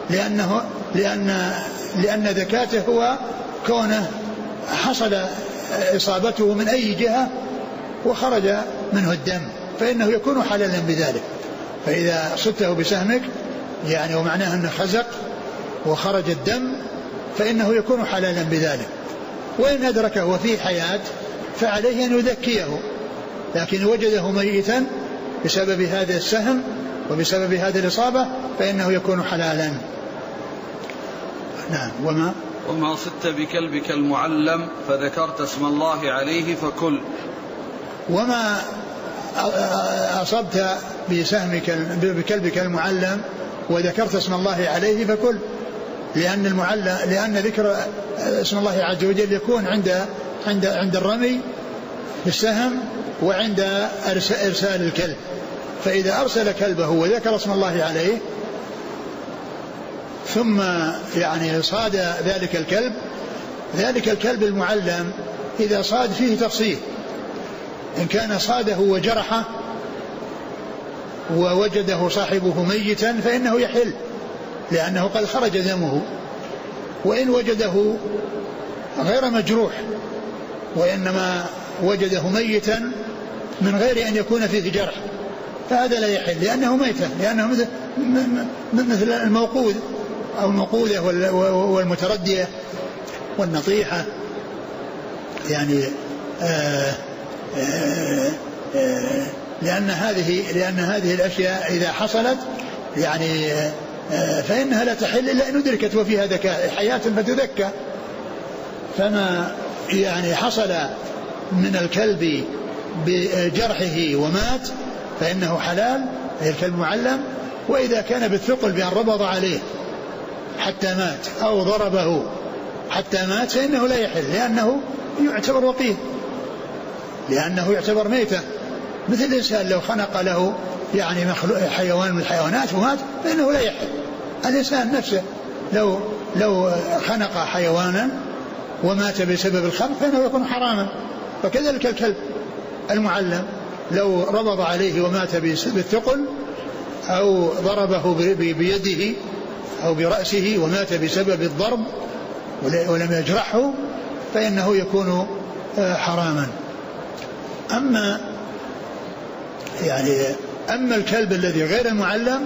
لأن ذكاته هو كونه حصل إصابته من أي جهة وخرج منه الدم، فإنه يكون حلالا بذلك. فإذا صدته بسهمك يعني ومعناه أنه خزق وخرج الدم فإنه يكون حلالا بذلك. وإن أدركه وفيه حياة فعليه أن يذكيه، لكن وجده ميتا بسبب هذا السهم وبسبب هذه الإصابة فإنه يكون حلالا. نعم. وما صدت بكلبك المعلم فذكرت اسم الله عليه فكل. وما أصبت بكلبك المعلم وذكرت اسم الله عليه فكل، لأن ذكر اسم الله عز وجل يكون عند الرمي بالسهم وعند إرسال الكلب. فإذا أرسل كلبه وذكر اسم الله عليه ثم يعني صاد ذلك الكلب المعلم، إذا صاد فيه تفصيل، إن كان صاده وجرحه ووجده صاحبه ميتا فإنه يحل لأنه قد خرج دمه، وإن وجده غير مجروح وإنما وجده ميتا من غير أن يكون فيه جرح فهذا لا يحل لأنه ميتا، لأنه مثل الموقوذ أو الموقوذة والمتردية والنطيحة، يعني لأن هذه الأشياء إذا حصلت يعني فإنها لا تحل إلا إن أدركت وفيها ذكاء حياة فتذكى. فما يعني حصل من الكلب بجرحه ومات فإنه حلال، هي الكلب معلم. وإذا كان بالثقل بأن ربض عليه حتى مات أو ضربه حتى مات فإنه لا يحل، لأنه يعتبر وقيد، لأنه يعتبر ميتة، مثل الإنسان لو خنق له يعني حيوان من الحيوانات ومات فإنه لا يحل. الإنسان نفسه لو خنق حيوانا ومات بسبب الخنق فإنه يكون حراما. فكذلك الكلب المعلم لو ربض عليه ومات بالثقل أو ضربه بيده أو برأسه ومات بسبب الضرب ولم يجرحه فإنه يكون حراما. أما الكلب الذي غير المعلم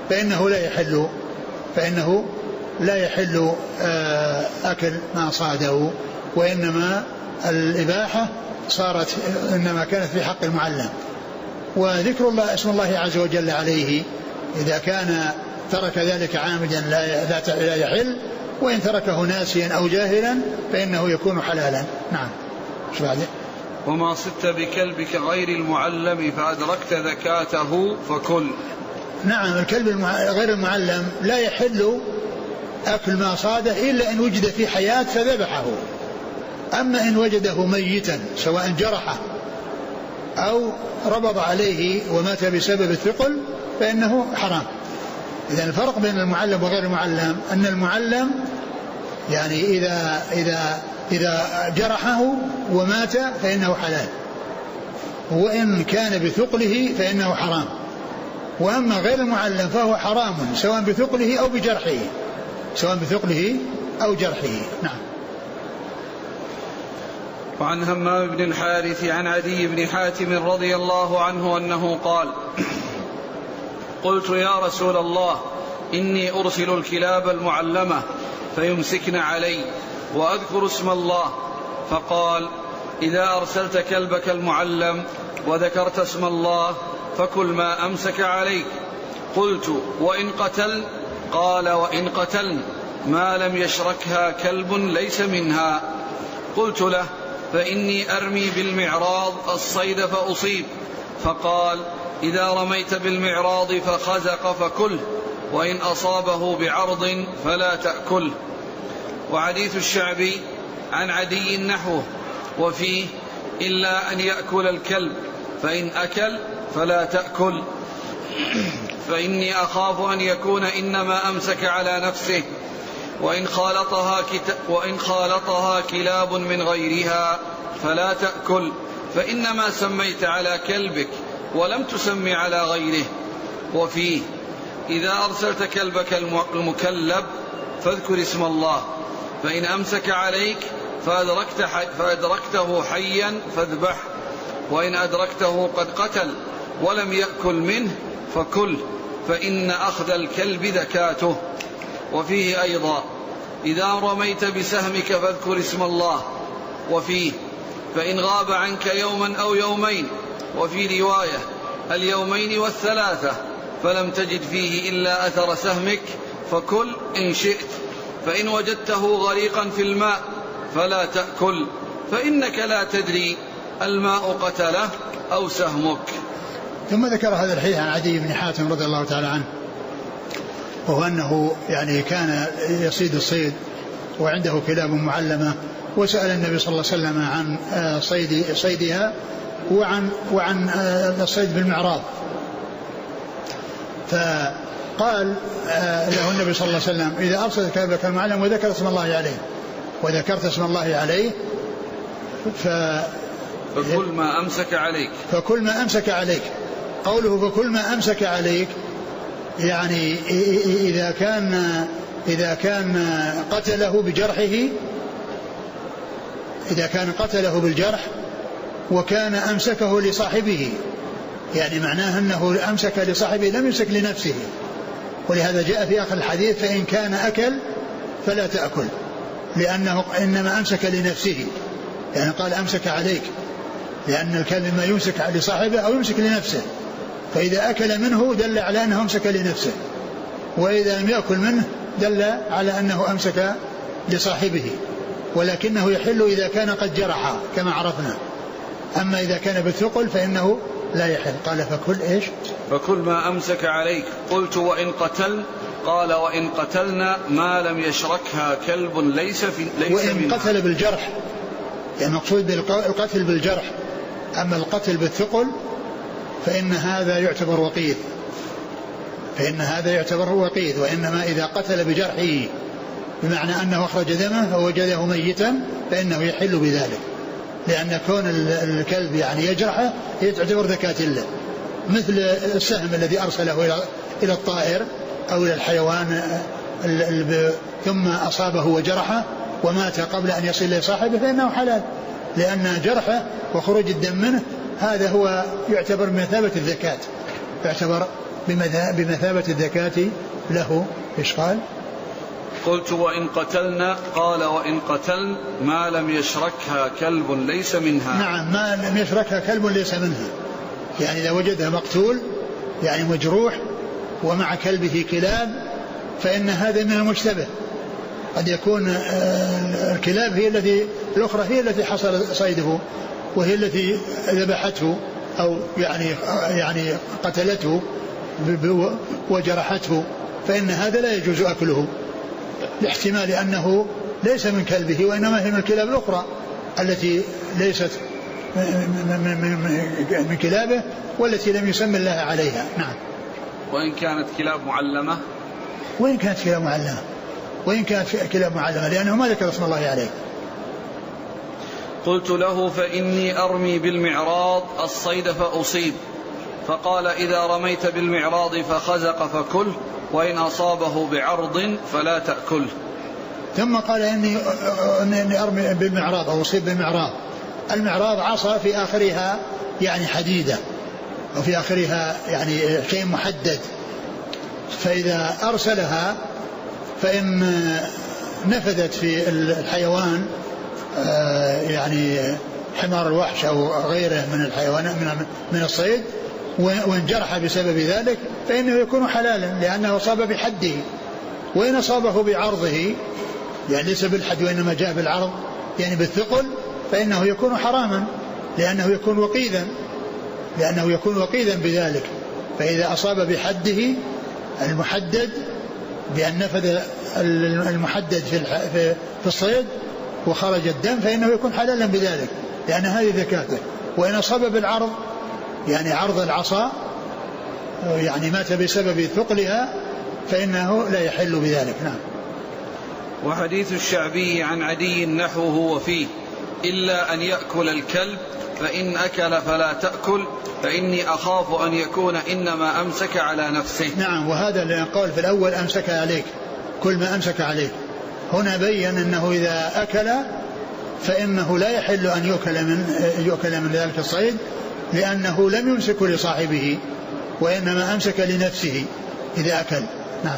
فإنه لا يحل أكل ما صاده، وإنما الإباحة صارت إنما كانت في حق المعلم. وذكر الله اسم الله عز وجل عليه إذا كان ترك ذلك عامدا لا يحل، وإن تركه ناسيا أو جاهلا فإنه يكون حلالا. نعم. شو بعده؟ وما صدت بكلبك غير المعلم فأدركت ذكاته فكل. نعم، الكلب غير المعلم لا يحل أكل ما صاده إلا إن وجد في حياة فذبحه. أما إن وجده ميتا سواء جرحه أو ربض عليه ومات بسبب الثقل فإنه حرام. إذن الفرق بين المعلم وغير المعلم أن المعلم يعني إذا جرحه ومات فإنه حلال، وإن كان بثقله فإنه حرام. وأما غير المعلم فهو حرام سواء بثقله أو بجرحه. نعم. وعن همام بن الحارث عن عدي بن حاتم رضي الله عنه أنه قال: قلت يا رسول الله إني أرسل الكلاب المعلمة فيمسكن علي وأذكر اسم الله، فقال: إذا أرسلت كلبك المعلم وذكرت اسم الله فكل ما أمسك عليك. قلت: وإن قتل؟ قال: وإن قتلن ما لم يشركها كلب ليس منها. قلت له: فإني أرمي بالمعراض الصيد فأصيب. فقال: إذا رميت بالمعراض فخزق فكله، وإن أصابه بعرض فلا تأكله. وحديث الشعبي عن عدي نحوه وفيه: إلا أن يأكل الكلب، فإن أكل فلا تأكل، فإني أخاف أن يكون إنما أمسك على نفسه، وإن خالطها كلاب من غيرها فلا تأكل، فإنما سميت على كلبك ولم تسمي على غيره. وفيه: إذا أرسلت كلبك المكلب فاذكر اسم الله، فإن أمسك عليك فأدركته حيا فاذبح، وإن أدركته قد قتل ولم يأكل منه فكل، فإن أخذ الكلب ذكاته. وفيه أيضا: إذا رميت بسهمك فاذكر اسم الله. وفيه: فإن غاب عنك يوما أو يومين. وفي رواية: اليومين والثلاثة، فلم تجد فيه إلا أثر سهمك فكل إن شئت، فإن وجدته غريقا في الماء فلا تأكل، فإنك لا تدري الماء قتله أو سهمك. ثم ذكر هذا الحديث عن عدي بن حاتم رضي الله تعالى عنه، وهو أنه يعني كان يصيد الصيد وعنده كلاب معلمة، وسأل النبي صلى الله عليه وسلم عن صيدها وعن الصيد بالمعراض، فقال له النبي صلى الله عليه وسلم: إذا أرسلت كلبك المعلم وذكرت اسم الله عليه فكل ما أمسك عليك. قوله فكل ما أمسك عليك يعني إذا كان قتله بجرحه، إذا كان قتله بالجرح وكان أمسكه لصاحبه، يعني معناه أنه أمسك لصاحبه لم يمسك لنفسه. ولهذا جاء في آخر الحديث: فإن كان أكل فلا تأكل، لأنه إنما أمسك لنفسه، يعني قال أمسك عليك، لأن الكلب ما يمسك لصاحبه أو يمسك لنفسه، فإذا أكل منه دل على أنه أمسك لنفسه. وإذا لم يأكل منه دل على أنه أمسك لصاحبه، ولكنه يحل إذا كان قد جرح كما عرفنا. أما إذا كان بالثقل فإنه لا يحل. قال فكل إيش؟ فكل ما أمسك عليك. قلت وإن قتل؟ قال وإن قتلنا ما لم يشركها كلب ليس وإن منها. قتل بالجرح، يعني مقصود بالقتل بالجرح. أما القتل بالثقل فإن هذا يعتبر وقيد، وإنما إذا قتل بجرحه بمعنى أنه أخرج دمه ووجده ميتا فإنه يحل بذلك، لأن كون الكلب يعني يجرحه يعتبر ذكاة له، مثل السهم الذي أرسله إلى الطائر أو إلى الحيوان ثم أصابه وجرحه ومات قبل أن يصل لصاحبه فإنه حلال، لأن جرحه وخروج الدم منه هذا هو يعتبر بمثابة الذكاة، يعتبر بمثابة الذكاة له. إيش قال؟ قلت وإن قتلنا؟ قال وإن قتل ما لم يشركها كلب ليس منها. نعم، ما لم يشركها كلب ليس منها، يعني إذا وجدها مقتول يعني مجروح ومع كلبه كلاب فإن هذا من المشتبه. قد يكون الكلاب الأخرى هي التي حصل صيده وهي التي ذبحته أو يعني قتلته وجرحته، فإن هذا لا يجوز أكله لاحتمال أنه ليس من كلبه وإنما هي من الكلاب الأخرى التي ليست من كلابه والتي لم يسمى الله عليها. نعم. وإن كانت كلاب معلمة؟ وإن كانت كلاب معلمة لأنه ما ذكر اسم الله عليه. قلت له فإني أرمي بالمعراض الصيد فأصيب، فقال إذا رميت بالمعراض فخزق فكله، وإن أصابه بعرض فلا تأكله. ثم قال إني أرمي بالمعراض أو أصيب بالمعراض. المعراض عصا في آخرها يعني حديدة وفي آخرها يعني شيء محدد، فإذا أرسلها فإن نفذت في الحيوان يعني حمار الوحش أو غيره من الحيوانات من الصيد وانجرح بسبب ذلك فإنه يكون حلالا لأنه أصاب بحده. وإن أصابه بعرضه يعني ليس بالحد وإنما جاء بالعرض يعني بالثقل فإنه يكون حراما لأنه يكون وقيدا بذلك. فإذا أصاب بحده المحدد بأن نفذ المحدد في الصيد وخرج الدم فإنه يكون حلالا بذلك لأن هذه ذكاته. وإن أصاب بالعرض يعني عرض العصا يعني مات بسبب ثقلها فإنه لا يحل بذلك. نعم. وحديث الشعبي عن عدي نحوه وفيه إلا أن يأكل الكلب، فإن أكل فلا تأكل فإني أخاف أن يكون إنما أمسك على نفسه. نعم. وهذا اللي قال في الأول أمسك عليك كل ما أمسك عليك، هنا بين أنه إذا أكل فإنه لا يحل أن يؤكل من ذلك الصيد لأنه لم يمسك لصاحبه وإنما أمسك لنفسه إذا أكل. نعم.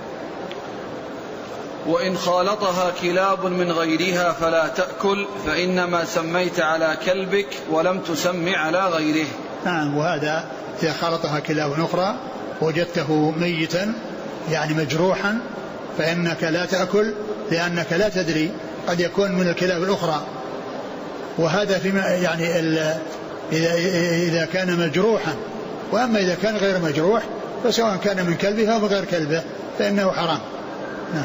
وإن خالطها كلاب من غيرها فلا تأكل فإنما سميت على كلبك ولم تسمي على غيره. نعم. وهذا إذا خالطها كلاب أخرى وجدته ميتا يعني مجروحا فإنك لا تأكل لأنك لا تدري قد يكون من الكلاب الأخرى. وهذا فيما يعني إذا كان مجروحا. وأما إذا كان غير مجروح فسواء كان من كلبه أو من غير كلبه فإنه حرام. نعم.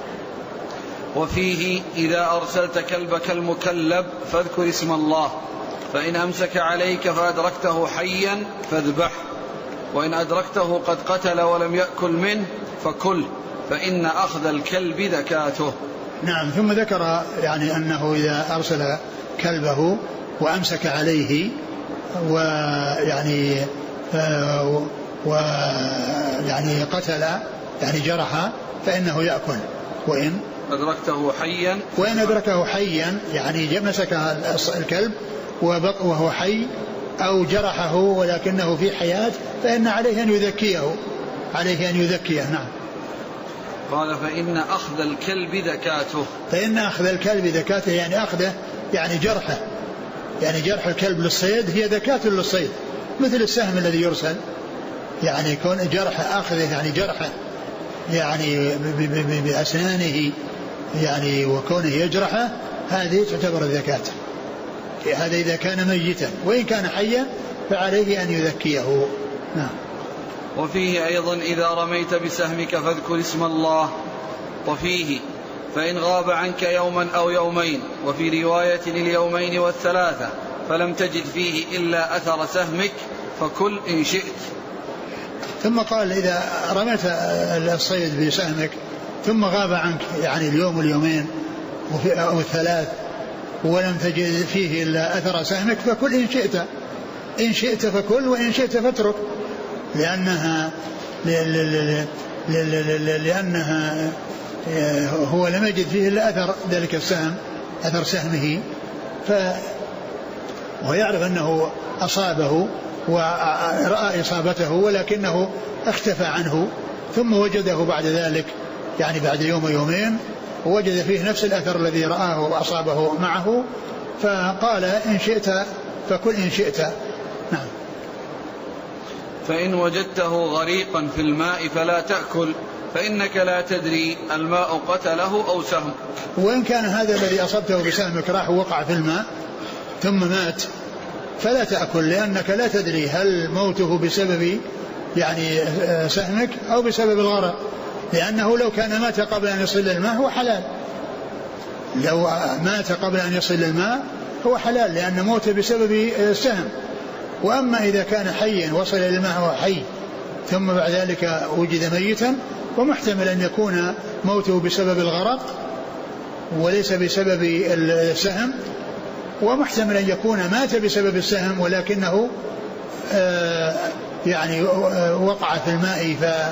وفيه إذا أرسلت كلبك المكلب فاذكر اسم الله، فإن أمسك عليك فأدركته حيا فاذبح، وإن أدركته قد قتل ولم يأكل منه فكل، فإن أخذ الكلب ذكاته. نعم. ثم ذكر يعني أنه إذا أرسل كلبه وأمسك عليه ويعني قتل يعني جرح فإنه يأكل. وإن أدركه حيا يعني مسك الكلب وهو حي أو جرحه ولكنه في حياة فإن عليه أن يذكيه. نعم. قال فإن أخذ الكلب ذكاته يعني أخذه يعني جرحه يعني جرح الكلب للصيد هي ذكاة للصيد مثل السهم الذي يرسل يعني يكون جرح أخذه يعني جرحه يعني بأسنانه يعني وكونه يجرحه، هذه تعتبر الزكاة. هذا إذا كان ميتا، وإن كان حيا فعليه أن يذكيه. نعم. وفيه أيضا إذا رميت بسهمك فاذكر اسم الله. وفيه فإن غاب عنك يوما أو يومين، وفي رواية اليومين والثلاثة، فلم تجد فيه إلا أثر سهمك فكل إن شئت. ثم قال إذا رميت الصيد بسهمك ثم غاب عنك يعني اليوم واليومين أو الثلاث ولم تجد فيه إلا أثر سهمك فكل إن شئت. إن شئت فكل وإن شئت فاترك، لأنها هو لم يجد فيه إلا أثر ذلك السهم، أثر سهمه، ويعرف أنه أصابه ورأى إصابته ولكنه اختفى عنه، ثم وجده بعد ذلك يعني بعد يوم ويومين ووجد فيه نفس الأثر الذي رآه وأصابه معه، فقال إن شئت فكل إن شئت. نعم. فإن وجدته غريقا في الماء فلا تأكل، فإنك لا تدري الماء قتله أو سهم. وإن كان هذا الذي أصبته بسهمك راح وقع في الماء ثم مات فلا تأكل، لأنك لا تدري هل موته بسبب يعني سهمك أو بسبب الغرق، لأنه لو كان مات قبل أن يصل الماء هو حلال، لو مات قبل أن يصل الماء هو حلال لأن موته بسبب السهم. وأما إذا كان حيا وصل إلى الماء وهو حي ثم بعد ذلك وجد ميتا، ومحتمل أن يكون موته بسبب الغرق وليس بسبب السهم، ومحتمل أن يكون مات بسبب السهم ولكنه يعني وقع في الماء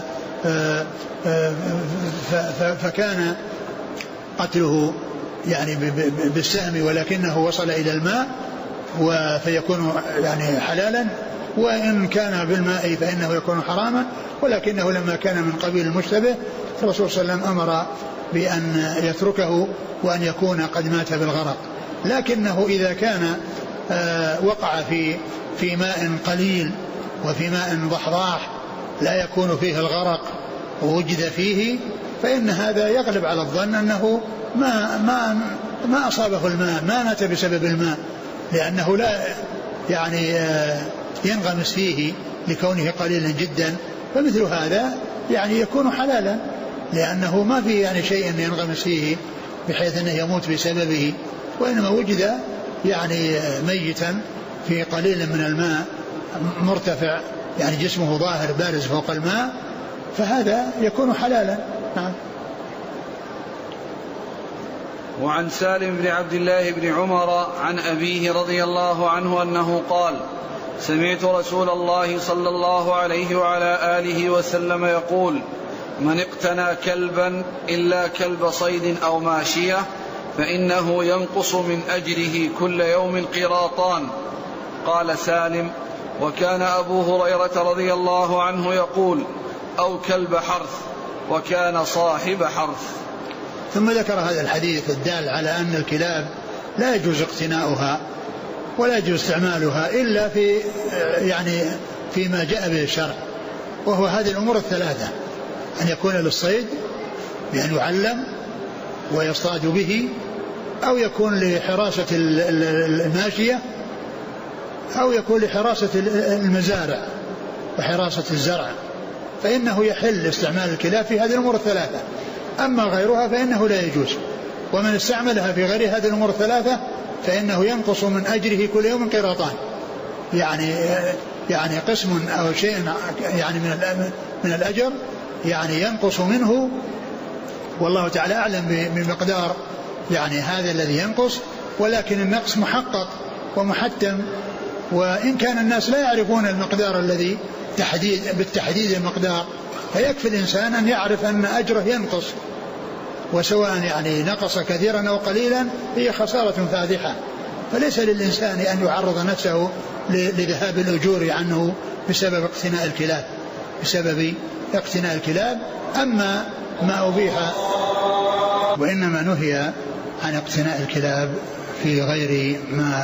فكان قتله يعني بالسهم ولكنه وصل إلى الماء فيكون يعني حلالا، وإن كان بالماء فإنه يكون حراما، ولكنه لما كان من قبيل المشتبه الرسول صلى الله عليه وسلم أمر بأن يتركه وأن يكون قد مات بالغرق. لكنه إذا كان وقع في ماء قليل وفي ماء ضحضاح لا يكون فيه الغرق ووجد فيه، فإن هذا يغلب على الظن أنه ما أصابه الماء، ما مات بسبب الماء، لأنه لا يعني ينغمس فيه لكونه قليلا جدا، فمثل هذا يعني يكون حلالا لأنه ما فيه يعني شيء ينغمس فيه بحيث أنه يموت بسببه، وإنما وجد يعني ميتا في قليل من الماء مرتفع يعني جسمه ظاهر بارز فوق الماء، فهذا يكون حلالا. نعم. وعن سالم بن عبد الله بن عمر عن أبيه رضي الله عنه أنه قال: سمعت رسول الله صلى الله عليه وعلى آله وسلم يقول: من اقتنى كلبا إلا كلب صيد أو ماشية فإنه ينقص من أجره كل يوم قيراطان. قال سالم: وكان أبو هريرة رضي الله عنه يقول: أو كلب حرث، وكان صاحب حرث. ثم ذكر هذا الحديث الدال على أن الكلاب لا يجوز اقتناؤها ولا يجوز استعمالها إلا في يعني فيما جاء به الشرع، وهو هذه الأمور الثلاثة: أن يكون للصيد بأن يعلم ويصطاد به، أو يكون لحراسة الماشية، أو يكون لحراسة المزارع وحراسة الزرع، فإنه يحل استعمال الكلاب في هذه الأمور الثلاثة. أما غيرها فإنه لا يجوز، ومن استعملها في غير هذه الأمور الثلاثة فإنه ينقص من أجره كل يوم قيراطان، يعني قسم أو شيء يعني من الأجر يعني ينقص منه، والله تعالى أعلم بمقدار يعني هذا الذي ينقص، ولكن النقص محقق ومحتم، وإن كان الناس لا يعرفون المقدار الذي بالتحديد المقدار، فيكفي الإنسان أن يعرف أن أجره ينقص، وسواء يعني نقص كثيرا أو قليلا هي خسارة فادحة، فليس للإنسان أن يعرض نفسه لذهاب الأجور عنه بسبب اقتناء الكلاب. أما ما أبيح وإنما نهي عن اقتناء الكلاب في غير ما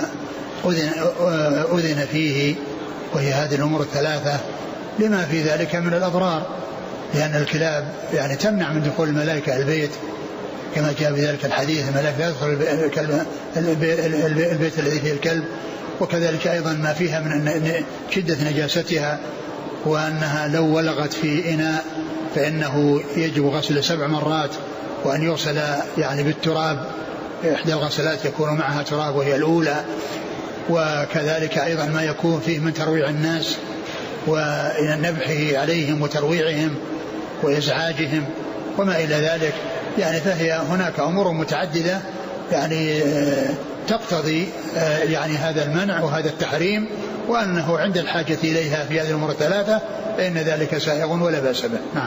أذن فيه، وهي هذه الأمور الثلاثة، لما في ذلك من الأضرار، لأن الكلاب يعني تمنع من دخول الملائكة البيت كما جاء بذلك الحديث، الملائكة لا تدخل البيت الذي فيه الكلب. وكذلك أيضا ما فيها من شدة نجاستها، وأنها لو ولغت في إناء فإنه يجب غسل 7 مرات، وأن يغسل يعني بالتراب، إحدى الغسلات يكون معها تراب وهي الأولى. وكذلك أيضا ما يكون فيه من ترويع الناس ونبحه عليهم وترويعهم وإزعاجهم وما إلى ذلك. يعني فهي هناك أمور متعددة يعني تقتضي يعني هذا المنع وهذا التحريم، وأنه عند الحاجة إليها في هذه الأمور الثلاثة فإن ذلك سائغ ولا بأس به. نعم.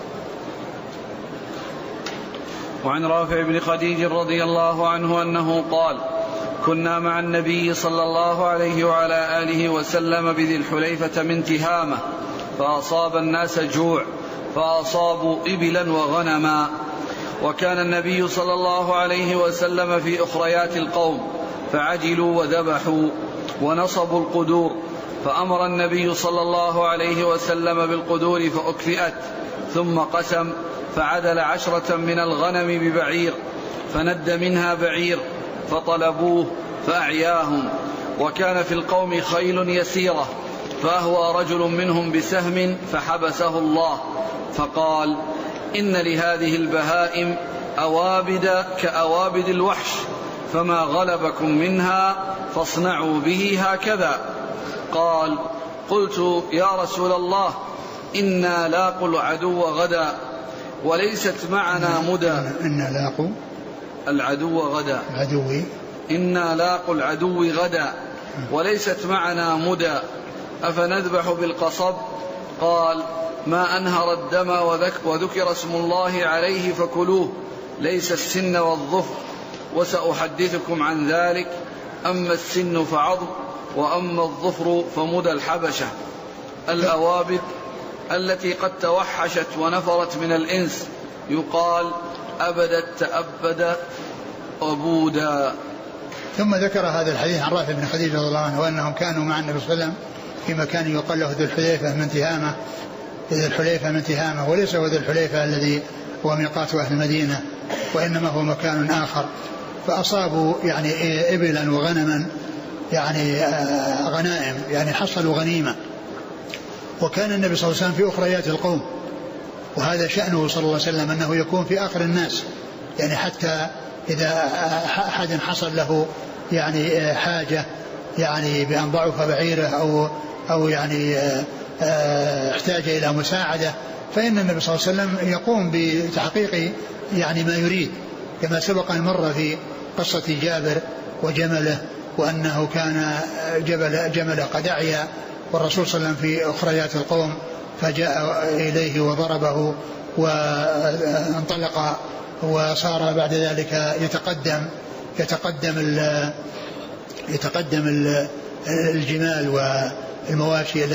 وعن رافع بن خديج رضي الله عنه أنه قال: كنا مع النبي صلى الله عليه وعلى آله وسلم بذي الحليفة من تهامة، فأصاب الناس جوع، فأصابوا إبلا وغنما، وكان النبي صلى الله عليه وسلم في أخريات القوم، فعجلوا وذبحوا ونصبوا القدور، فأمر النبي صلى الله عليه وسلم بالقدور فأكفئت، ثم قسم فعدل 10 من الغنم ببعير، فند منها بعير فطلبوه فأعياهم، وكان في القوم خيل يسيرة، فأهوى رجل منهم بسهم فحبسه الله، فقال: إن لهذه البهائم أوابد كأوابد الوحش، فما غلبكم منها فاصنعوا به هكذا. قال: قلت: يا رسول الله، إنا لاقوا العدو غدا وليست معنا مدى. إنا لاقوا العدو غدا، إنا لاقوا العدو غدا وليست معنا مدى، أفنذبح بالقصب؟ قال: ما أنهر الدم وذكر اسم الله عليه فكلوه، ليس السن والظفر، وسأحدثكم عن ذلك. أما السن فعظم، وأما الظفر فمدى الحبشة. الأوابد التي قد توحشت ونفرت من الإنس، يقال: أبدت تأبد أبودا. ثم ذكر هذا الحديث عن رافع بن خديج رضي الله عنه وأنهم كانوا مع النبي صلى الله عليه وسلم في مكان يقال له ذو الحليفة من تهامة، وليس هو ذو الحليفة الذي هو ميقات أهل المدينة، وإنما هو مكان آخر. فأصابوا يعني إبلا وغنما، يعني غنائم، يعني حصلوا غنيمة. وكان النبي صلى الله عليه وسلم في أخريات القوم، وهذا شأنه صلى الله عليه وسلم أنه يكون في آخر الناس، يعني حتى إذا أحد حصل له يعني حاجة، يعني بأن ضعف بعيره أو يعني احتاج إلى مساعدة، فإن النبي صلى الله عليه وسلم يقوم بتحقيق يعني ما يريد، كما سبق أن مر في قصة جابر وجمله، وأنه كان جمله قد أعيا، والرسول صلى الله عليه وسلم في أخريات القوم، فجاء إليه وضربه وانطلق، وصار بعد ذلك يتقدم الجمال والمواشي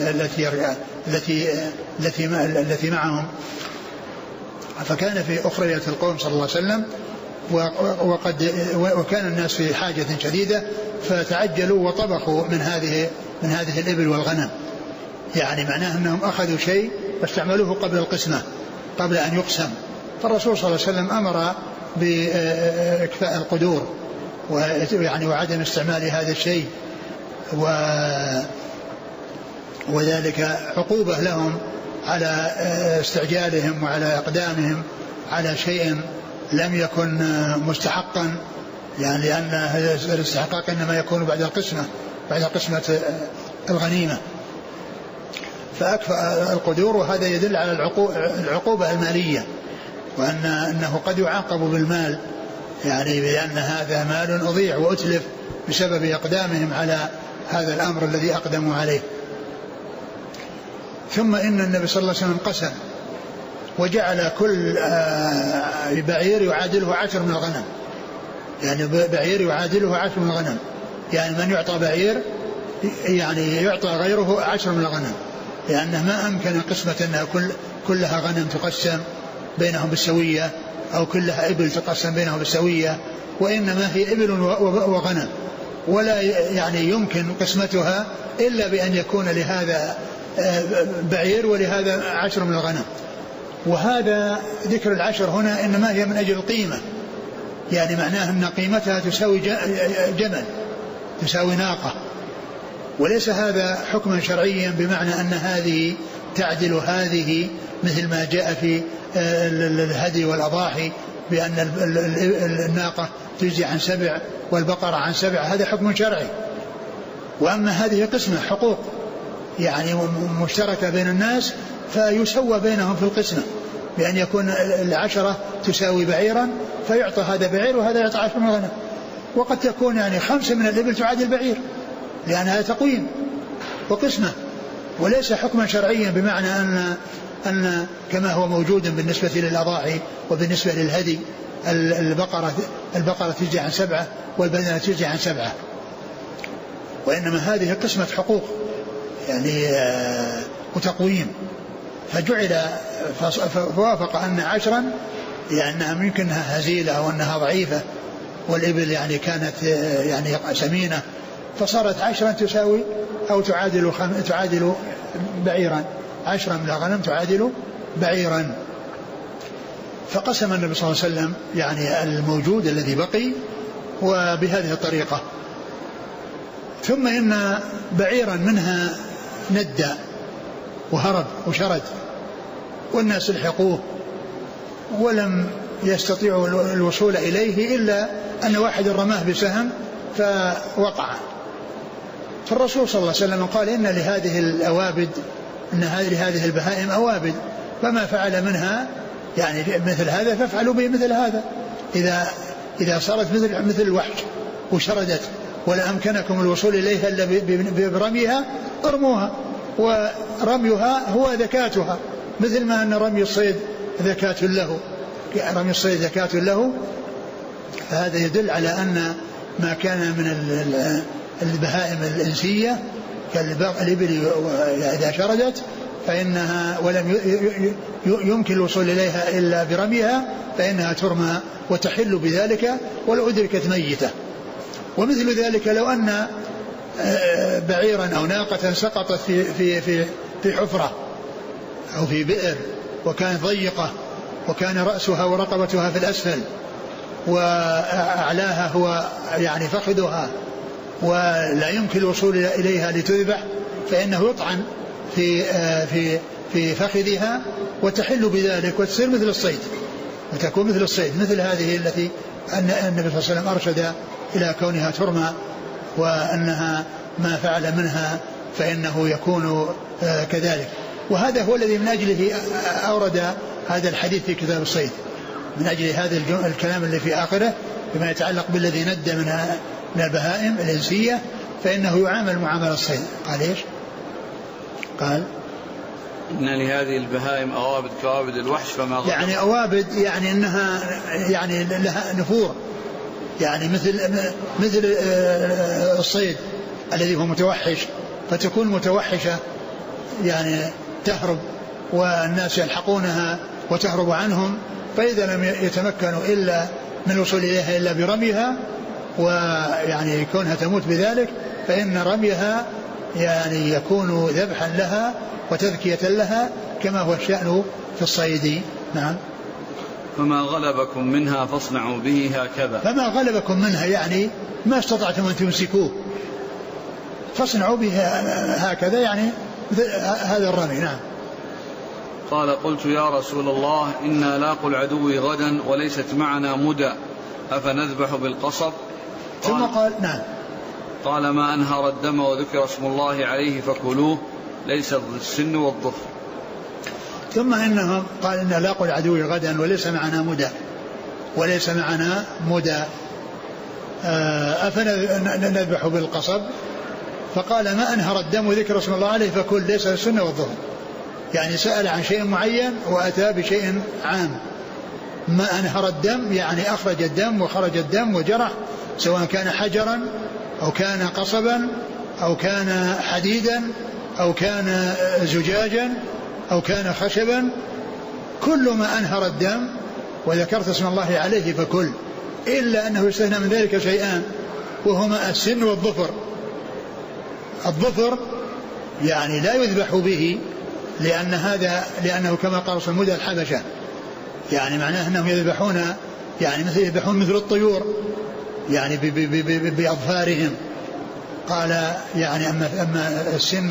التي معهم. فكان في أخريات القوم صلى الله عليه وسلم، وكان الناس في حاجة شديدة، فتعجلوا وطبخوا من هذه الإبل والغنم، يعني معناه أنهم أخذوا شيء واستعملوه قبل القسمة، قبل أن يقسم. فالرسول صلى الله عليه وسلم أمر بإكفاء القدور ويعني وعدم استعمال هذا الشيء، وذلك عقوبة لهم على استعجالهم وعلى إقدامهم على شيء لم يكن مستحقا، يعني لأن الاستحقاق إنما يكون بعد قسمة الغنيمة. فأكفأ القدور، وهذا يدل على العقوبة المالية، وأنه قد يعاقب بالمال، يعني بأن هذا مال أضيع وأتلف بسبب إقدامهم على هذا الأمر الذي أقدموا عليه. ثم إن النبي صلى الله عليه وسلم قسم، وجعل كل بعير يعادله 10 من الغنم، يعني بعير يعادله 10 من الغنم، يعني من يعطى بعير يعني يعطى غيره 10 من الغنم، لأنه ما أمكن قسمة أنها كلها غنم تقسم بينهم بالسوية، أو كلها إبل تقسم بينهم بالسوية، وإنما هي إبل وغنم، ولا يعني يمكن قسمتها إلا بأن يكون لهذا بعير ولهذا 10 من الغنم. وهذا ذكر العشر هنا إنما هي من أجل القيمة، يعني معناه أن قيمتها تساوي جمل، تساوي ناقة، وليس هذا حكما شرعيا بمعنى أن هذه تعدل هذه، مثل ما جاء في الهدي والأضاحي بأن الناقة تجزي عن 7 والبقرة عن 7، هذا حكم شرعي. وأما هذه قسمة حقوق يعني مشتركة بين الناس، فيسوى بينهم في القسمة بأن يكون 10 تساوي بعيرا فيعطى هذا بعير وهذا يعطى 10 من الغنم، وقد تكون يعني 5 من الإبل تعادل بعير، لأن هذا تقويم وقسمة، وليس حكما شرعيا بمعنى أن كما هو موجود بالنسبة للأضاحي وبالنسبة للهدي البقرة تجزي عن 7 والبدنة تجزي عن 7، وإنما هذه قسمة حقوق يعني وتقويم، فجعل فوافق أن 10 يعني أنها ممكنها هزيلة أو أنها ضعيفة، والإبل يعني كانت يعني سمينة، فصارت 10 تساوي أو تعادل بعيرا، 10 من الغنم تعادل بعيرا. فقسم النبي صلى الله عليه وسلم يعني الموجود الذي بقي وبهذه الطريقة. ثم إن بعيرا منها ندى وهرب وشرد، والناس الحقوه ولم يستطيعوا الوصول إليه إلا أن واحد رماه بسهم فوقع. فالرسول صلى الله عليه وسلم قال إن لهذه الأوابد، إن لهذه البهائم أوابد، فما فعل منها يعني مثل هذا فافعلوا به مثل هذا، إذا صارت مثل الوحش وشردت ولا أمكنكم الوصول إليها إلا برميها ارموها، ورميها هو ذكاتها، مثل ما أن رمي الصيد ذكاة له، رمي الصيد ذكاة له. فهذا يدل على أن ما كان من البهائم الإنسية كالإبل إذا شردت فإنها ولم يمكن الوصول إليها إلا برميها فإنها ترمى وتحل بذلك ولو أدركت ميتة. ومثل ذلك لو أن بعيرا أو ناقة سقطت في حفرة أو في بئر وكانت ضيقة وكان رأسها ورقبتها في الأسفل وأعلاها هو يعني فخذها ولا يمكن الوصول إليها لتذبح، فإنه يطعن في فخذها وتحل بذلك وتصير مثل الصيد وتكون مثل الصيد، مثل هذه التي النبي صلى الله عليه وسلم أرشد إلى كونها ترمى، وأنها ما فعل منها فإنه يكون كذلك. وهذا هو الذي من أجله أورد هذا الحديث في كتاب الصيد، من أجل هذا الكلام اللي في آخره بما يتعلق بالذي ند من البهائم الإنسية فإنه يعامل معاملة الصيد. قال إيش؟ قال إن لهذه البهائم أوابد كوابد الوحش فما غلب، يعني أوابد يعني أنها يعني لها نفور، يعني مثل الصيد الذي هو متوحش، فتكون متوحشة يعني تهرب والناس يلحقونها وتهرب عنهم، فإذا لم يتمكنوا إلا من الوصول إليها إلا برميها ويعني كونها تموت بذلك، فإن رميها يعني يكون ذبحا لها وتذكية لها كما هو الشأن في الصيد. نعم. فما غلبكم منها فاصنعوا به هكذا، فما غلبكم منها يعني ما استطعتم أن تمسكوه فاصنعوا به هكذا يعني هذا الرمي. نعم. قال قلت يا رسول الله إنا لاقوا العدو غدا وليست معنا مدى أفنذبح بالقصب؟ ثم قال نعم. قال ما أنهر الدم وذكر اسم الله عليه فكلوه ليس السن والظفر. ثم إنهم قال إنا لاقوا العدو غدا وليس معنا مدى، وليس معنا مدى أفنذبح بالقصب؟ فقال ما أنهر الدم وذكر اسم الله عليه فكل ليس السن والظفر، يعني سأل عن شيء معين وأتى بشيء عام. ما أنهر الدم يعني أخرج الدم وخرج الدم وجرح، سواء كان حجرا أو كان قصبا أو كان حديدا أو كان زجاجا أو كان خشبا، كل ما أنهر الدم وذكرت اسم الله عليه فكل، إلا أنه يستثنى من ذلك شيئان وهما السن والظفر. الظفر يعني لا يذبح به لأنه كما قال صلى مدى الحبشة، يعني معناه أنهم يذبحون يعني مثل الطيور يعني بأظفارهم. قال يعني أما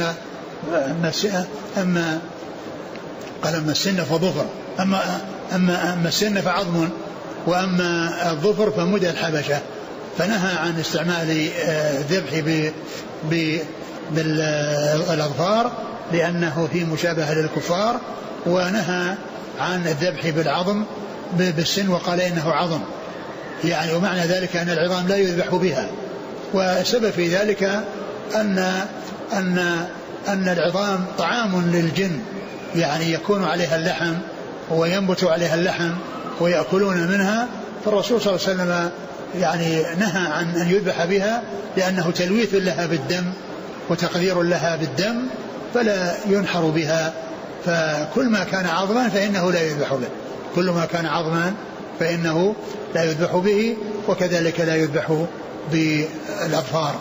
السن فظفر، أما السن فعظم، وأما الظفر فمدى الحبشة. فنهى عن استعمال الذبح بالأظفار لأنه فيه مشابهة للكفار، ونهى عن الذبح بالعظم بالسن وقال إنه عظم يعني، ومعنى ذلك أن العظام لا يذبح بها. والسبب في ذلك أن العظام طعام للجن، يعني يكون عليها اللحم وينبت عليها اللحم ويأكلون منها، فالرسول صلى الله عليه وسلم يعني نهى عن أن يذبح بها لأنه تلويث لها بالدم وتقدير لها بالدم، فلا ينحر بها. فكل ما كان عظما فإنه لا يذبح به، كل ما كان عظما فإنه لا يذبح به، وكذلك لا يذبح بالأظفار.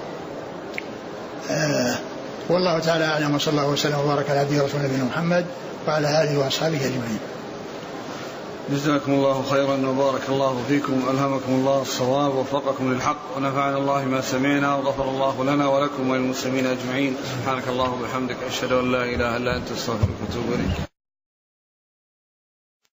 والله تعالى أعلم، وصلى الله وسلم وبارك على عبده ورسوله نبينا محمد وعلى آله وأصحابه أجمعين. جزاكم الله خيرا وبارك الله فيكم، ألهمكم الله الصواب ووفقكم للحق، ونفعنا الله ما سمعنا، وغفر الله لنا ولكم وللمسلمين أجمعين. سبحانك اللهم وبحمدك، أشهد أن لا إله إلا أنت، أستغفرك وأتوب إليك.